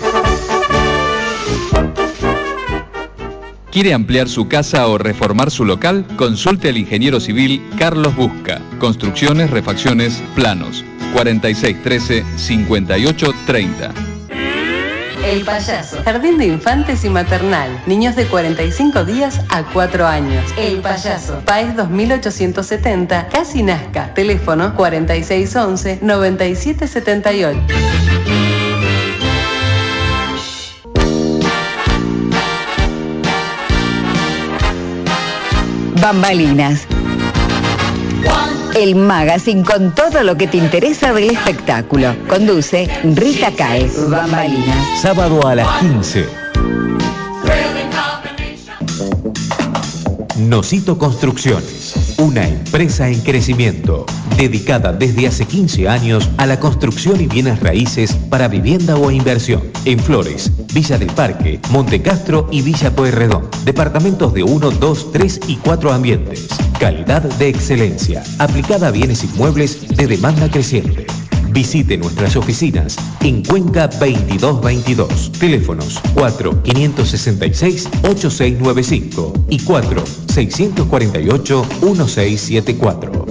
¿Quiere ampliar su casa o reformar su local? Consulte al ingeniero civil Carlos Busca. Construcciones, refacciones, planos. cuarenta y seis trece cincuenta y ocho treinta. El Payaso, jardín de infantes y maternal, niños de cuarenta y cinco días a cuatro años. El Payaso, Paez dos mil ochocientos setenta, Casi Nazca, teléfono cuarenta y seis once noventa y siete setenta y ocho. Bambalinas. El magazine con todo lo que te interesa del espectáculo. Conduce Rita Caes. Bambalinas. Sábado a las quince. Nosito Construcciones. una empresa en crecimiento, dedicada desde hace quince años a la construcción y bienes raíces para vivienda o inversión. En Flores, Villa del Parque, Montecastro y Villa Pueyrredón. Departamentos de uno, dos, tres y cuatro ambientes. Calidad de excelencia, aplicada a bienes inmuebles de demanda creciente. Visite nuestras oficinas en Cuenca veintidós veintidós. Teléfonos cuatro cinco seis seis, ocho seis nueve cinco y cuatro seis cuatro ocho, uno seis siete cuatro.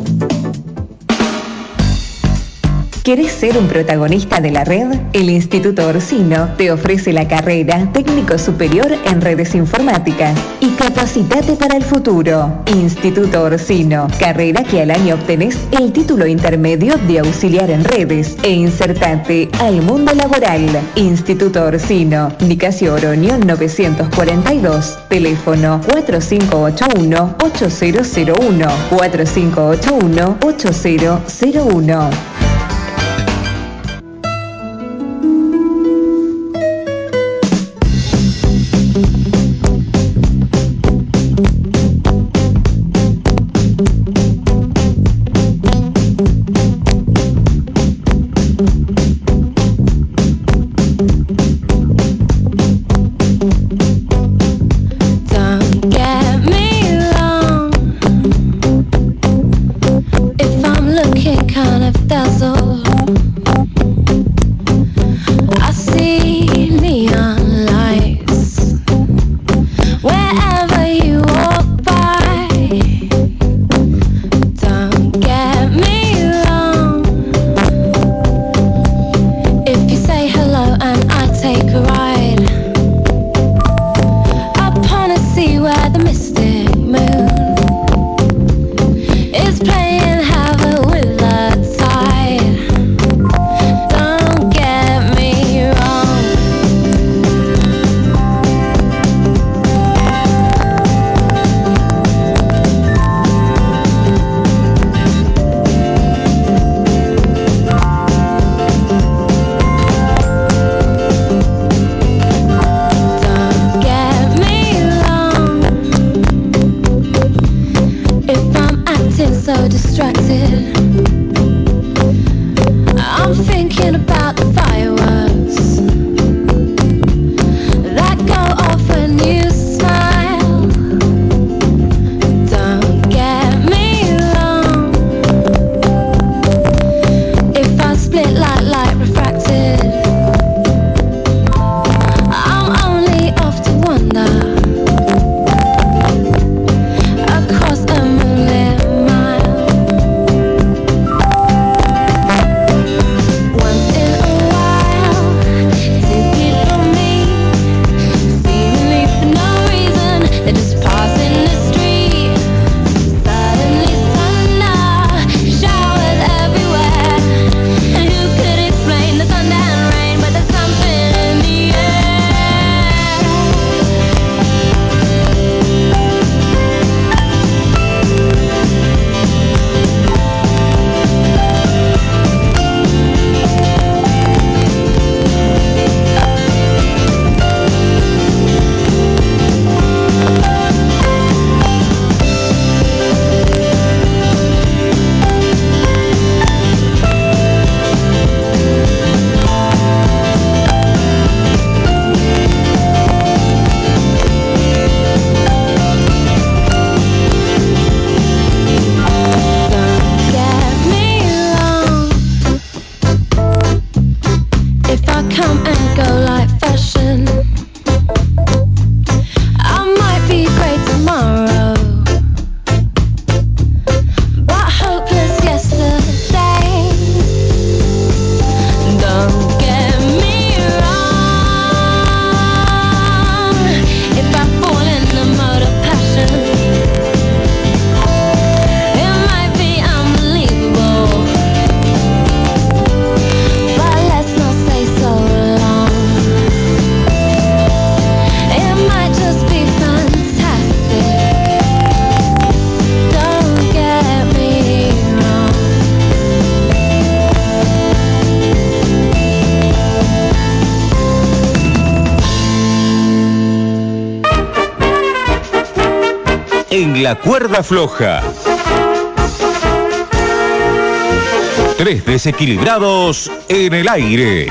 ¿Querés ser un protagonista de la red? El Instituto Orsino te ofrece la carrera Técnico Superior en Redes Informáticas y Capacitate para el Futuro. Instituto Orsino, carrera que al año obtenés el título intermedio de auxiliar en redes e insertate al mundo laboral. Instituto Orsino, Nicasio Oroño novecientos cuarenta y dos, teléfono cuatro cinco ocho uno, ocho cero cero uno, cuatro cinco ocho uno, ocho cero cero uno. En la cuerda floja. Tres desequilibrados en el aire.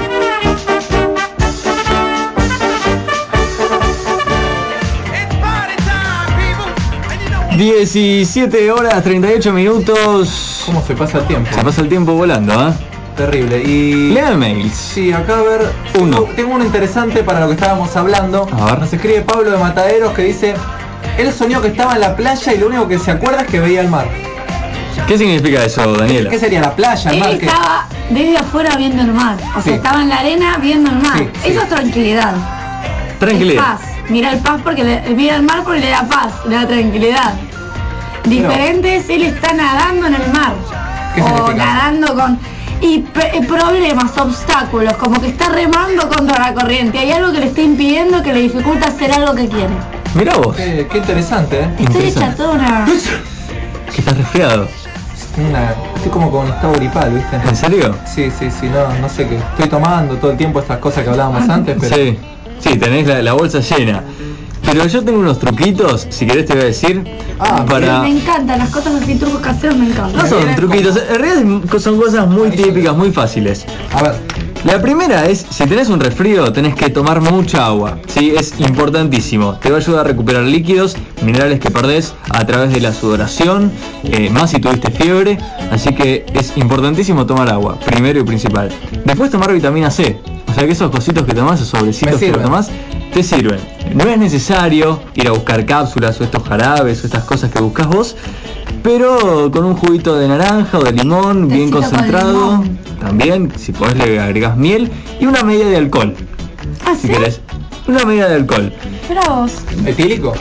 diecisiete horas treinta y ocho minutos. ¿Cómo se pasa el tiempo? Se pasa el tiempo volando, ¿eh? Terrible. Y Lea mails. sí, acá a ver, Uno. Tengo, tengo uno interesante para lo que estábamos hablando. A ver. Nos escribe Pablo de Mataderos que dice: él soñó que estaba en la playa y lo único que se acuerda es que veía el mar. ¿Qué significa eso, Daniela? ¿Qué sería la playa, el Él mar? ¿Qué? estaba desde afuera viendo el mar. O sea, Sí. estaba en la arena viendo el mar. Sí, sí. Eso es tranquilidad. Tranquilidad. Es paz. Mira el paz porque le, mira el mar porque le da paz, le da tranquilidad. Diferente es él está nadando en el mar. ¿Qué o significa? nadando con. Y pre- problemas, obstáculos, como que está remando contra la corriente. Hay algo que le está impidiendo, que le dificulta hacer algo que quiere. Mira vos. Qué, qué interesante, ¿eh? Estoy Interesante. hecha toda una. Que estás resfriado. Una, estoy como con estado gripal, ¿viste? ¿En serio? Sí, sí, sí, no, no sé qué. Estoy tomando todo el tiempo estas cosas que hablábamos antes, pero... Sí. Sí, tenés la, la bolsa llena. Pero yo tengo unos truquitos, si querés te voy a decir, Ah, para... Me encantan, las cosas así, trucos caseros me encantan. No son truquitos, en realidad son cosas muy típicas, muy fáciles. A ver, La primera es, si tenés un resfrío, tenés que tomar mucha agua, ¿sí? Es importantísimo. Te va a ayudar a recuperar líquidos, minerales que perdés a través de la sudoración, eh, más si tuviste fiebre. Así que es importantísimo tomar agua, primero y principal. Después tomar vitamina C. O sea que esos cositos que tomás, esos sobrecitos que sirven. tomás, te sirven. No es necesario ir a buscar cápsulas o estos jarabes o estas cosas que buscas vos, pero con un juguito de naranja o de limón bien Tecito con concentrado, limón. también, si podés le agregás miel y una medida de alcohol, ¿Ah, si sí? querés. Una medida de alcohol. Pero vos. etílico.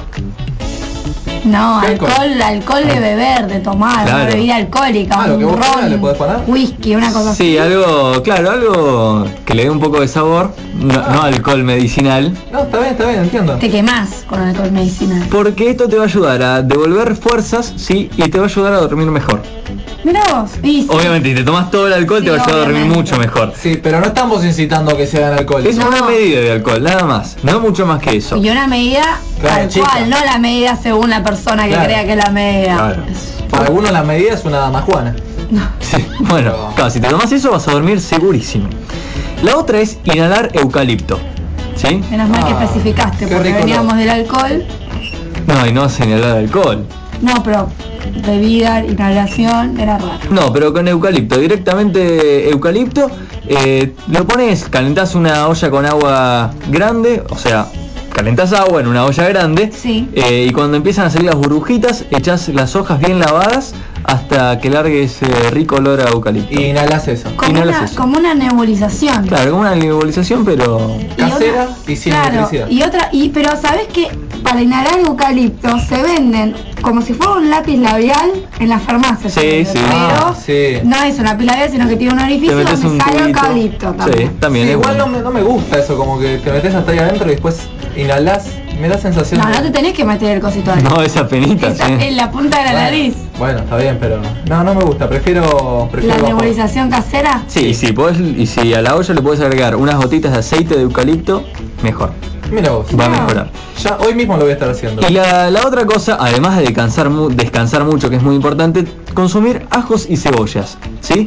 No, ¿Qué alcohol? alcohol, alcohol de beber, de tomar, Claro. una bebida alcohólica, Ah, lo que un vos quieras ron, le podés poner. whisky, una cosa Sí, así. algo, claro, algo que le dé un poco de sabor, no, no alcohol medicinal, No, está bien, está bien, entiendo. Te quemás con alcohol medicinal. porque esto te va a ayudar a devolver fuerzas, sí, y te va a ayudar a dormir mejor. Mirá vos. Y sí. Obviamente, si te tomas todo el alcohol, Sí, te va a ayudar a dormir obviamente. mucho mejor. Sí, pero no estamos incitando a que sean alcohol. Es No. una medida de alcohol, nada más, no mucho más que eso. Y una medida Claro, tal chica. cual, no la medida según la persona que Claro. crea que es la medida. Claro. Es- Para algunos la medida es una damajuana. Sí, bueno, claro, si te tomas eso vas a dormir segurísimo. La otra es inhalar eucalipto, ¿sí? Menos mal que Ah, especificaste, qué porque rico veníamos olor. del alcohol. No, y no vas a inhalar alcohol. No, pero bebida, inhalación, era raro. No, pero con eucalipto, directamente eucalipto, eh, lo pones, calentás una olla con agua grande, o sea, calentás agua en una olla grande, Sí. eh, y cuando empiezan a salir las burbujitas, echás las hojas bien lavadas hasta que largue ese rico olor a eucalipto. Y inhalas eso. Como Inhalas una, eso. como una nebulización. Claro, como una nebulización, pero... Y Casera otra- y sin claro, electricidad. y otra, y pero sabes que para inhalar eucalipto se venden como si fuera un lápiz labial en las farmacias. Sí, se vende, sí. Pero Ah, sí. no es un lápiz labial, sino que tiene un Te orificio metes donde un sale tubito. eucalipto también. Sí, también Sí, es igual bueno. no me, no me gusta eso, como que te metes hasta ahí adentro y después inhalás. Me da sensación No, de... no te tenés que meter el cosito ahí. No, esa penita, Esa- sí. en la punta de la Bueno, nariz. Bueno, está bien, pero... No, no me gusta, prefiero... prefiero La vapor. nebulización casera. Sí, y si, podés, y si a la olla le puedes agregar unas gotitas de aceite de eucalipto, mejor. Mira vos. Va a mejorar. Ya hoy mismo lo voy a estar haciendo. Y la, la otra cosa, además de descansar, mu- descansar mucho, que es muy importante, consumir ajos y cebollas, ¿sí?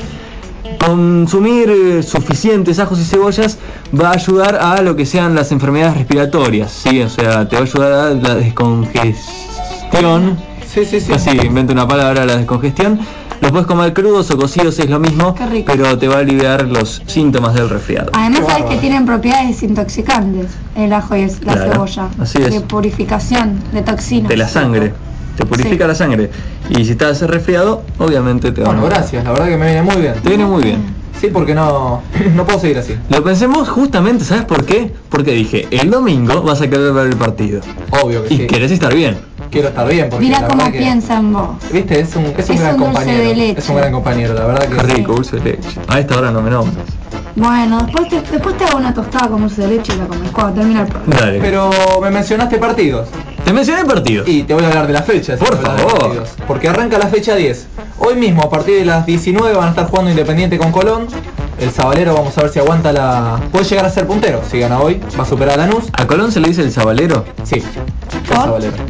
Consumir eh, suficientes ajos y cebollas va a ayudar a lo que sean las enfermedades respiratorias, ¿sí? O sea, te va a ayudar a la descongestión. Sí, sí, sí. Casi invento una palabra, la descongestión. Los puedes comer crudos o cocidos, es lo mismo, Qué rico. pero te va a aliviar los síntomas del resfriado. Además Qué sabes bárbaro. que tienen propiedades desintoxicantes el ajo y la Claro, cebolla. así es. De purificación, de toxinas. De la sangre, te purifica Sí. la sangre. Y si estás resfriado, obviamente te va a Bueno, mejorar. gracias, la verdad que me viene muy bien. Te viene muy bien. Sí, porque no, no puedo seguir así. Lo pensemos justamente, ¿sabes por qué? Porque dije, el domingo vas a querer ver el partido. Obvio que Y sí. querés estar bien. Quiero estar bien porque Mira la cómo verdad que... piensa en vos. Viste, es un, es un Es gran un dulce compañero. de leche. Es un gran compañero, la verdad que Qué rico, dulce de leche. A esta hora no me nombres. Bueno, después te, después te hago una tostada con dulce de leche y la comes cuando termina el programa. Dale. Pero me mencionaste partidos. Te mencioné el partido. Y te voy a hablar de la fecha. si Por me hablas de favor. partidos. Porque arranca la fecha diez. Hoy mismo, a partir de las diecinueve, van a estar jugando Independiente con Colón. El Sabalero, vamos a ver si aguanta la... Puede llegar a ser puntero. Si gana hoy, va a superar a Lanús. ¿A Colón se le dice el sabalero? Sí, el ¿Por? Sabalero.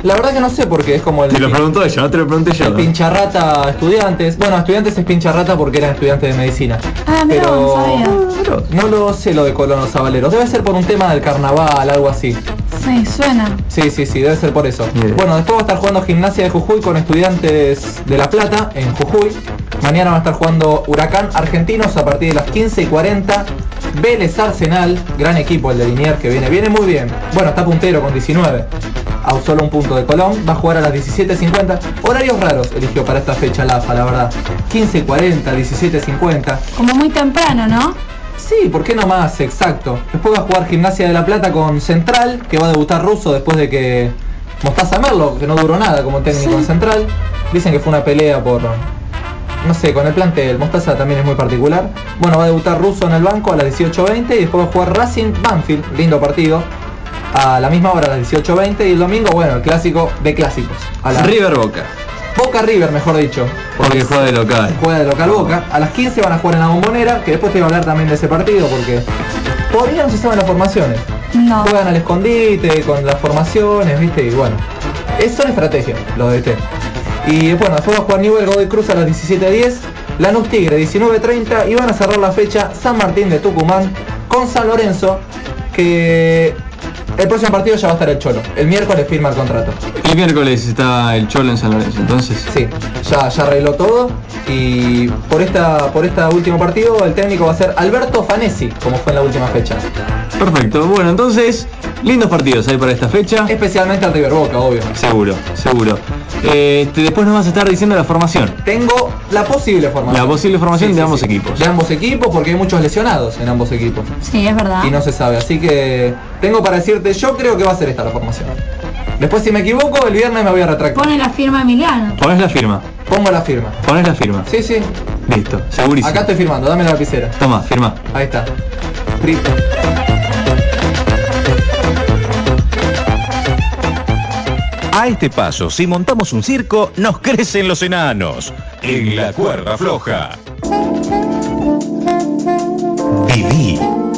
La verdad que no sé porque es como el... Te lo preguntó ella, no te lo pregunté yo. El pincharrata Estudiantes. Bueno, Estudiantes es pincharrata porque eran estudiantes de medicina. Ah, mira, pero no sabía. no lo sé lo de Colón o Sabaleros. Debe ser por un tema del carnaval, algo así. Sí, suena. Sí, sí, sí, debe ser por eso. Bien. Bueno, después va a estar jugando Gimnasia de Jujuy con Estudiantes de La Plata en Jujuy. Mañana va a estar jugando Huracán Argentinos a partir de las quince y cuarenta. Vélez Arsenal, gran equipo el de Liniers que viene, viene muy bien. Bueno, está puntero con diecinueve. A solo un punto de Colón. Va a jugar a las diecisiete cincuenta. Horarios raros eligió para esta fecha la A F A, la verdad. quince y cuarenta, diecisiete cincuenta. Como muy temprano, ¿no? Sí, ¿por qué no más? Exacto. Después va a jugar Gimnasia de La Plata con Central, que va a debutar Russo después de que Mostaza Merlo, que no duró nada como técnico Sí. en Central. Dicen que fue una pelea por... no sé, con el plantel. Mostaza también es muy particular. Bueno, va a debutar Russo en el banco a las dieciocho veinte y después va a jugar Racing Banfield, lindo partido, a la misma hora a las dieciocho veinte. Y el domingo, bueno, el clásico de clásicos. A la... River Boca. Boca River, mejor dicho. Porque juega de local. Juega de local Boca. A las quince van a jugar en la Bombonera, que después te voy a hablar también de ese partido porque todavía no se saben las formaciones. No. Juegan al escondite con las formaciones, ¿viste? Y bueno, es, son estrategias los de este. Y bueno, después va a jugar Newell Godoy Cruz a las diecisiete diez, Lanús Tigre diecinueve treinta y van a cerrar la fecha San Martín de Tucumán con San Lorenzo, que el próximo partido ya va a estar el Cholo. El miércoles firma el contrato. El miércoles está el Cholo en San Lorenzo, entonces. Sí, ya, ya arregló todo y por esta por este último partido el técnico va a ser Alberto Fanesi, como fue en la última fecha. Perfecto, bueno, entonces, lindos partidos ahí para esta fecha. Especialmente al River Boca, obvio. Seguro, seguro. Eh, te- después nos vas a estar diciendo la formación. Tengo la posible formación. La posible formación Sí, de sí, ambos sí. equipos. De ambos equipos, porque hay muchos lesionados en ambos equipos. Sí, es verdad. Y no se sabe, así que tengo para decirte, yo creo que va a ser esta la formación. Después si me equivoco, el viernes me voy a retractar. Pone la firma Emiliano. Ponés la firma. Pongo la firma. Ponés la firma. Sí, sí. Listo, segurísimo. Acá estoy firmando, dame la lapicera. Toma, firma. Ahí está. Pri- A este paso, si montamos un circo, nos crecen los enanos. En la cuerda floja. Viví.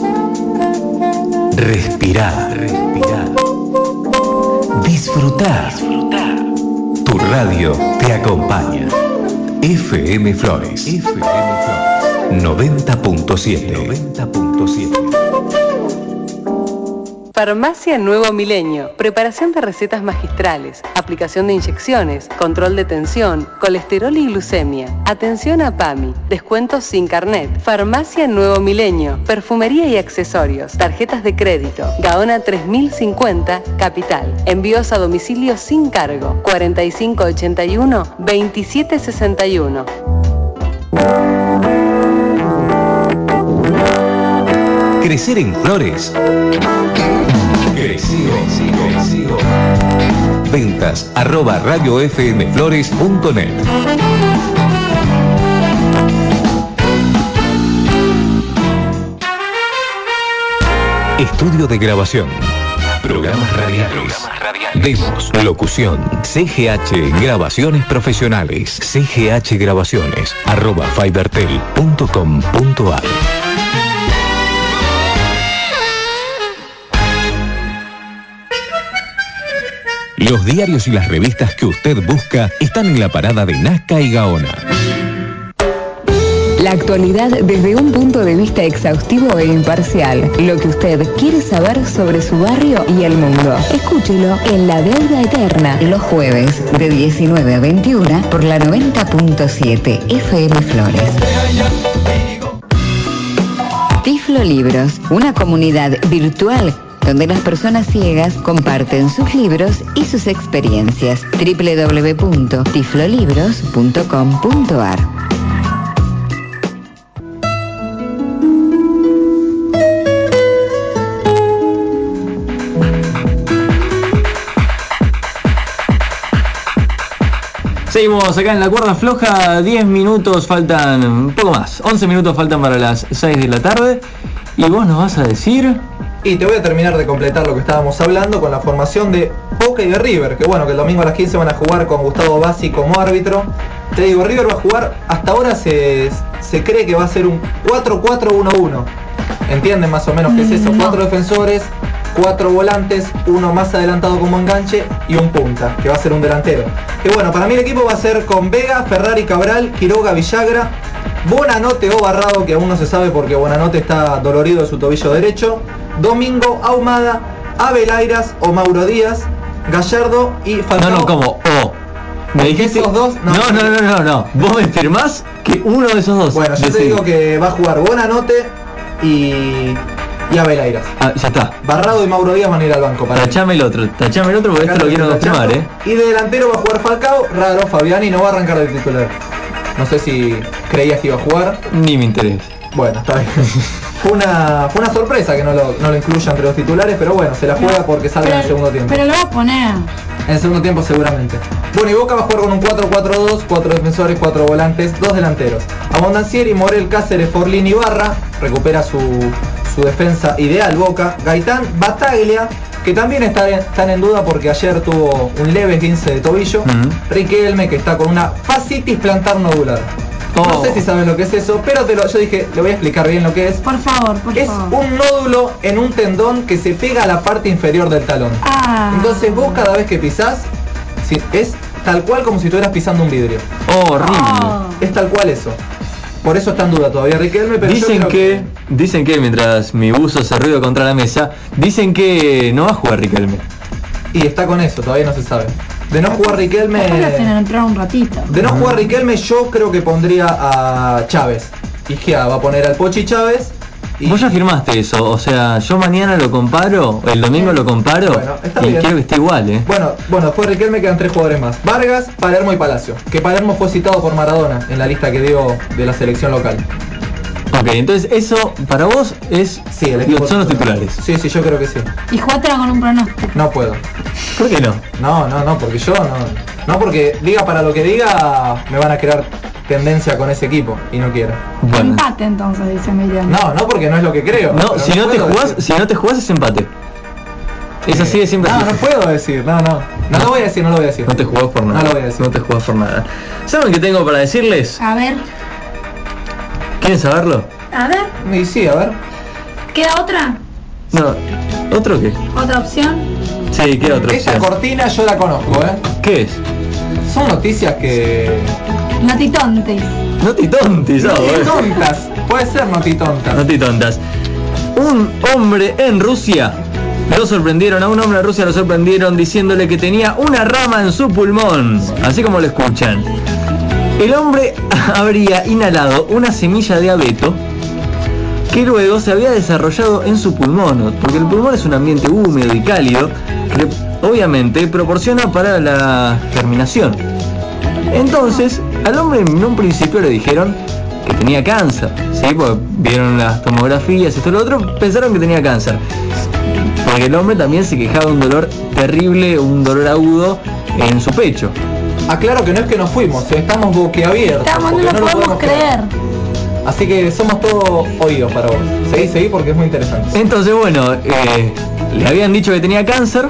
Respirá. Respirá. Disfrutá. Tu radio te acompaña. F M Flores. F M Flores. noventa punto siete. noventa punto siete. Farmacia Nuevo Milenio. Preparación de recetas magistrales, aplicación de inyecciones, control de tensión, colesterol y glucemia. Atención a PAMI. Descuentos sin carnet. Farmacia Nuevo Milenio. Perfumería y accesorios. Tarjetas de crédito. Gaona tres mil cincuenta, Capital. Envíos a domicilio sin cargo. cuarenta y cinco ochenta y uno, veintisiete sesenta y uno. Crecer en Flores. Crecido, crecido. Ventas arroba radiofmflores punto net. Estudio de grabación. Programas radiales. Demos, locución. C G H Grabaciones Profesionales. C G H Grabaciones arroba fibertel punto com punto ar. Los diarios y las revistas que usted busca están en la parada de Nazca y Gaona. La actualidad desde un punto de vista exhaustivo e imparcial. Lo que usted quiere saber sobre su barrio y el mundo. Escúchelo en La Deuda Eterna, los jueves de diecinueve a veintiuno por la noventa punto siete F M Flores. Tiflo Libros, una comunidad virtual donde las personas ciegas comparten sus libros y sus experiencias. doble u doble u doble u punto tiflolibros punto com punto ar. Seguimos acá en la cuerda floja, diez minutos faltan, un poco más, once minutos faltan para las seis de la tarde. Y vos nos vas a decir... Y te voy a terminar de completar lo que estábamos hablando con la formación de Boca y de River, que bueno, que el domingo a las quince van a jugar con Gustavo Bassi como árbitro. Te digo, River va a jugar, hasta ahora se, se cree que va a ser un cuatro cuatro uno uno. ¿Entienden más o menos qué es eso? No. Cuatro defensores, cuatro volantes, uno más adelantado como enganche y un punta, que va a ser un delantero. Y bueno, para mí el equipo va a ser con Vega, Ferrari, Cabral, Quiroga, Villagra, Bonanote o Barrado, que aún no se sabe porque Bonanote está dolorido de su tobillo derecho, Domingo, Ahumada, Abelairas o Mauro Díaz, Gallardo y Falcao. No, no, como O. Me dijiste esos dos. No, no, no, no, no, no. Vos me firmás que uno de esos dos. Bueno, yo Decí. te digo que va a jugar Bonanote y, y Abelairas. Ah, ya está. Barrado y Mauro Díaz van a ir al banco. Para Tachame el otro, tachame el otro porque esto lo quiero confirmar, eh. Y de delantero va a jugar Falcao, raro, Fabiani no va a arrancar de titular. No sé si creías que iba a jugar. Ni me interesa. Bueno, está bien. Fue una, fue una sorpresa que no lo, no lo incluya entre los titulares, pero bueno, se la juega porque salga en el segundo tiempo. Pero lo va a poner. En el segundo tiempo seguramente. Bueno, y Boca va a jugar con un cuatro cuatro dos, cuatro defensores, cuatro volantes, dos delanteros. Abondancieri, Morel, Cáceres, Forlín y Barra. Recupera su, su defensa ideal Boca. Gaitán, Bataglia, que también están, están en duda porque ayer tuvo un leve esguince de tobillo. Uh-huh. Riquelme, que está con una fascitis plantar nodular. Oh. No sé si sabes lo que es eso, pero te lo, yo dije, le voy a explicar bien lo que es. Por favor, por es favor. Es un nódulo en un tendón que se pega a la parte inferior del talón. Ah. Entonces vos cada vez que pisás, si, es tal cual como si estuvieras pisando un vidrio. Oh, horrible. Oh. Es tal cual eso. Por eso está en duda todavía Riquelme, pero dicen yo creo que, que dicen que mientras mi buzo hace ruido contra la mesa, dicen que no va a jugar Riquelme. Y está con eso, todavía no se sabe. De no jugar Riquelme. Entrar un ratito. De no jugar Riquelme, yo creo que pondría a Chávez. Izquierda va a poner al Pochi Chávez. Y... Vos ya firmaste eso, o sea, yo mañana lo comparo, el domingo lo comparo, bueno, está y bien. Quiero que esté igual, eh. Bueno, bueno, después de Riquelme quedan tres jugadores más. Vargas, Palermo y Palacio. Que Palermo fue citado por Maradona en la lista que dio de la selección local. Ok, entonces eso para vos es sí, el equipo son los titulares. Sí, sí, yo creo que sí. Y jugátela con un pronóstico. No puedo. ¿Por qué no? No, no, no, porque yo no. No, porque diga para lo que diga, me van a crear tendencia con ese equipo y no quiero. Bueno. Empate entonces, dice Miriam. No, no, porque no es lo que creo. No, si no, no te jugás, si no te jugás es empate. Es así de siempre. No, no puedo decir, no, no. No lo voy a decir, no lo voy a decir. No te jugás por nada. No lo voy a decir. No te jugás por nada. ¿Saben qué tengo para decirles? A ver. ¿Quieren saberlo? A ver. Y sí, a ver. ¿Queda otra? No. ¿Otro qué? ¿Otra opción? Sí, queda otra Esta opción. cortina yo la conozco, ¿eh? ¿Qué es? Son noticias que... Notitontes. Notitontis, ¿sabes? Notitontas. Puede ser notitontas. Notitontas. Un hombre en Rusia lo sorprendieron, a un hombre en Rusia lo sorprendieron diciéndole que tenía una rama en su pulmón, así como lo escuchan. El hombre habría inhalado una semilla de abeto que luego se había desarrollado en su pulmón, porque el pulmón es un ambiente húmedo y cálido que obviamente proporciona para la germinación. Entonces, al hombre en un principio le dijeron que tenía cáncer, ¿sí? Porque vieron las tomografías, esto y lo otro, pensaron que tenía cáncer. Porque el hombre también se quejaba de un dolor terrible, un dolor agudo en su pecho. Aclaro que no es que nos fuimos, estamos boquiabiertos. Estamos, no lo no podemos, podemos creer. Así que somos todos oídos para vos. Seguí, seguí porque es muy interesante. Entonces, bueno, eh, le habían dicho que tenía cáncer.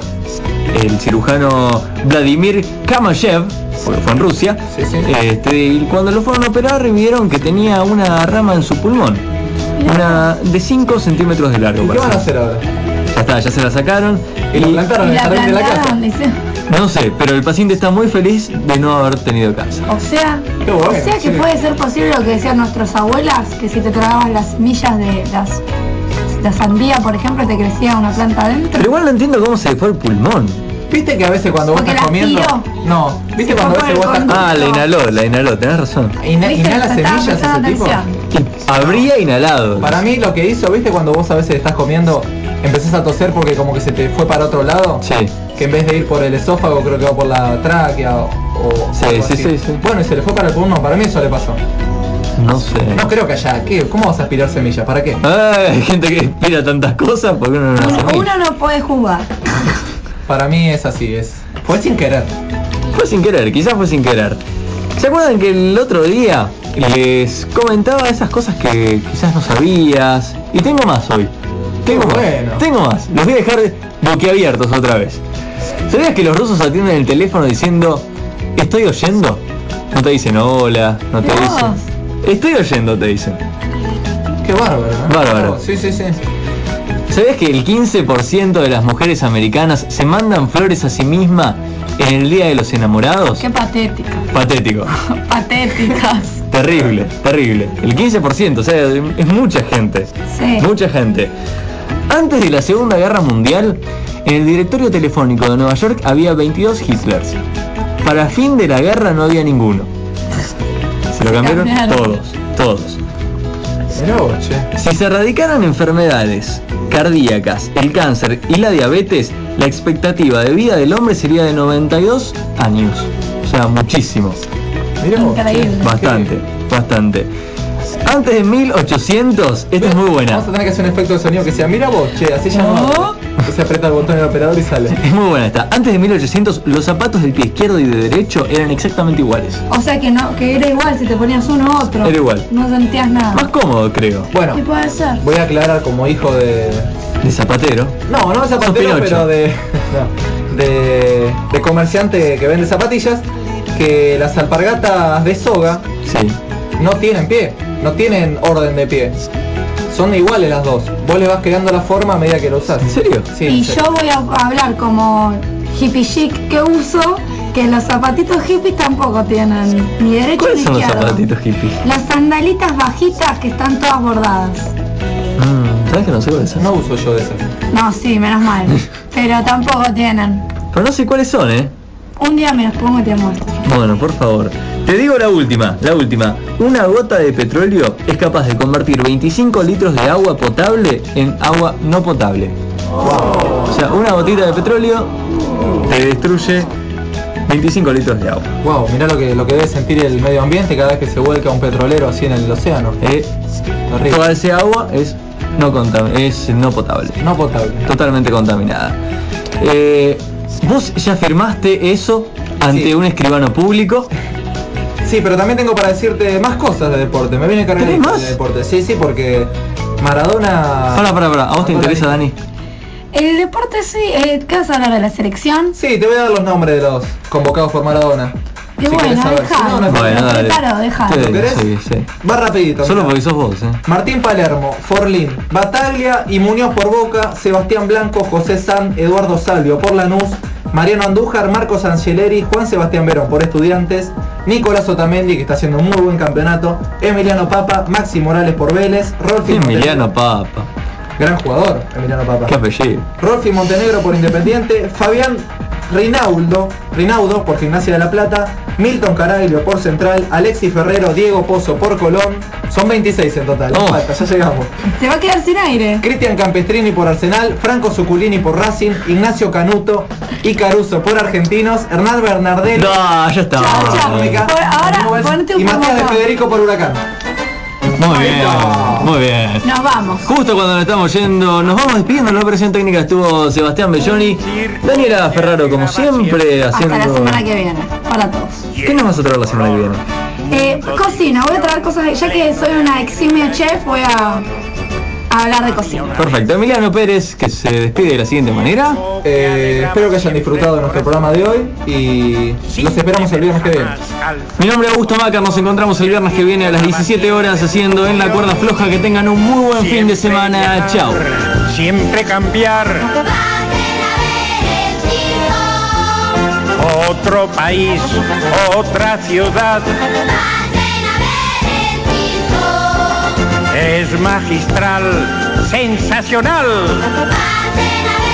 El cirujano Vladimir Kamashev, porque fue en Rusia, sí, sí. Este, y cuando lo fueron a operar vieron que tenía una rama en su pulmón. Una de cinco centímetros de largo. ¿Y qué van a hacer ahora? Ya está, ya se la sacaron. Y la plantaron en el jardín de la casa. No sé, pero el paciente está muy feliz de no haber tenido cáncer. O sea, bueno, o sea que sí. puede ser posible lo que decían nuestras abuelas, que si te tragabas las millas de las la sandía, por ejemplo, te crecía una planta adentro. Pero igual no entiendo cómo se le fue el pulmón. ¿Viste que a veces cuando Porque vos estás comiendo? Tiró. No, ¿viste se cuando a veces vos estás Ah, la inhaló, la inhaló, tenés razón. Ina ¿Inhala semillas ese tipo? Y habría inhalado. Para mí lo que hizo, ¿viste cuando vos a veces estás comiendo, empezás a toser porque como que se te fue para otro lado? Sí. Que en vez de ir por el esófago creo que va por la tráquea o... o sí, sí, sí, sí. Bueno, y se le fue para el pulmón, para mí eso le pasó. No sé. No creo que haya. ¿Qué? ¿Cómo vas a aspirar semillas? ¿Para qué? Ay, hay gente que aspira tantas cosas porque uno no uno, hace uno no puede jugar. Para mí es así, es. Fue sin querer. Fue sin querer, quizás fue sin querer. ¿Se acuerdan que el otro día les comentaba esas cosas que quizás no sabías? Y tengo más hoy. Tengo más. Bueno. Tengo más. Los voy a dejar boquiabiertos otra vez. ¿Sabías que los rusos atienden el teléfono diciendo estoy oyendo? No te dicen hola, no te Dios. dicen estoy oyendo, te dicen. Qué bárbaro, ¿no? Bárbaro. Oh, sí, sí, sí. ¿Sabés que el quince por ciento de las mujeres americanas se mandan flores a sí misma en el Día de los Enamorados? Qué patética. Patético. Patéticas. Terrible, terrible. El quince por ciento, o sea, es mucha gente. Sí. Mucha gente. Antes de la Segunda Guerra Mundial, en el directorio telefónico de Nueva York había veintidós Hitlers. Para fin de la guerra no había ninguno. Se lo cambiaron, cambiaron. todos, todos. Pero, che. Si se erradicaran enfermedades cardíacas, el cáncer y la diabetes, la expectativa de vida del hombre sería de noventa y dos años. O sea, muchísimo. Mirá vos, Increíble. che. Bastante, bastante. Antes de mil ochocientos, esta es muy buena. Vamos a tener que hacer un efecto de sonido que sea, mira vos, che, así ya no. Se aprieta el botón del operador y sale. Es muy buena esta. Antes de mil ochocientos, los zapatos del pie izquierdo y de derecho eran exactamente iguales. O sea que no, que era igual si te ponías uno u otro. Era igual. No sentías nada. Más cómodo, creo. Bueno, ¿Qué puede ser? voy a aclarar como hijo de... De zapatero. No, no de zapatero, Sos Pinocho. pero de, no, de... de comerciante que vende zapatillas, que las alpargatas de soga Sí. no tienen pie, no tienen orden de pie. Son iguales las dos. Vos le vas creando la forma a medida que lo usás. ¿En serio? Sí, Y en serio. yo voy a hablar como hippie chic que uso, que los zapatitos hippies tampoco tienen ni derecho ¿Cuáles ni son los izquierdo. zapatitos hippies? Las sandalitas bajitas que están todas bordadas. Mm, ¿Sabes que no sé cuáles son? No uso yo de esas. No, sí, menos mal. Pero tampoco tienen. Pero no sé cuáles son, ¿eh? Un día me los pongo y te muestro. Bueno, por favor. Te digo la última, la última. Una gota de petróleo es capaz de convertir veinticinco litros de agua potable en agua no potable. O sea, una gotita de petróleo te destruye veinticinco litros de agua. Wow, mirá lo que, lo que debe sentir el medio ambiente cada vez que se vuelca un petrolero así en el océano. Eh, Terrible. toda ese agua es no, contam- es no potable. No potable. Totalmente contaminada. Eh, ¿Vos ya firmaste eso ante Sí. un escribano público? Sí, pero también tengo para decirte más cosas de deporte. Me viene cargadito ¿Tenés más? de deporte. Sí, sí, porque Maradona... Pará, pará, pará. ¿A vos te interesa, Dani? El deporte sí, eh, ¿qué vas a hablar de la selección? Sí, te voy a dar los nombres de los convocados por Maradona. Qué Si bueno, querés saber. Si no, no hay dejalo. Bueno, problema. dale. Preparo, dejalo. Sí, ¿Lo querés? sí, sí. Va rapidito. Solo mirá. porque sos vos, ¿eh? Martín Palermo, Forlín, Bataglia y Muñoz por Boca, Sebastián Blanco, José San, Eduardo Salvio por Lanús, Mariano Andújar, Marcos Angeleri, Juan Sebastián Verón por Estudiantes, Nicolás Otamendi, que está haciendo un muy buen campeonato, Emiliano Papa, Maxi Morales por Vélez, Rolfi Emiliano Montenegro, Papa. gran jugador, Emiliano Papa. Qué apellido. Rolfi Montenegro por Independiente, Fabián Rinaudo, Rinaudo por Gimnasia de la Plata, Milton Caraglio por Central, Alexis Ferrero, Diego Pozo por Colón, son veintiséis en total, no Oh. falta, ya llegamos. Se va a quedar sin aire. Cristian Campestrini por Arsenal, Franco Zuculini por Racing, Ignacio Canuto y Caruso por Argentinos, Hernán Bernardelli No, ya está. Chao, chao. Económica, Por- ahora, Newell's, ponete un y Matías de poco- Federico por Huracán. Muy bien, muy bien. Nos vamos. Justo cuando nos estamos yendo, nos vamos despidiendo. En la operación técnica estuvo Sebastián Belloni, Daniela Ferraro, como siempre, haciendo. Hasta la semana que viene. Para todos. ¿Qué nos vas a traer la semana que viene? Eh, cocina, voy a traer cosas, ya que soy una eximia chef, voy a, a hablar de cocina. Perfecto. Emiliano Pérez, que se despide de la siguiente manera. Eh, espero que hayan disfrutado de nuestro programa de hoy y los esperamos el viernes que viene. Mi nombre es Augusto Macar, nos encontramos el viernes que viene a las diecisiete horas haciendo En la Cuerda Floja. Que tengan un muy buen fin de semana. Chao. Siempre cambiar. Otro país, otra ciudad. Es magistral, sensacional. Pasen a ver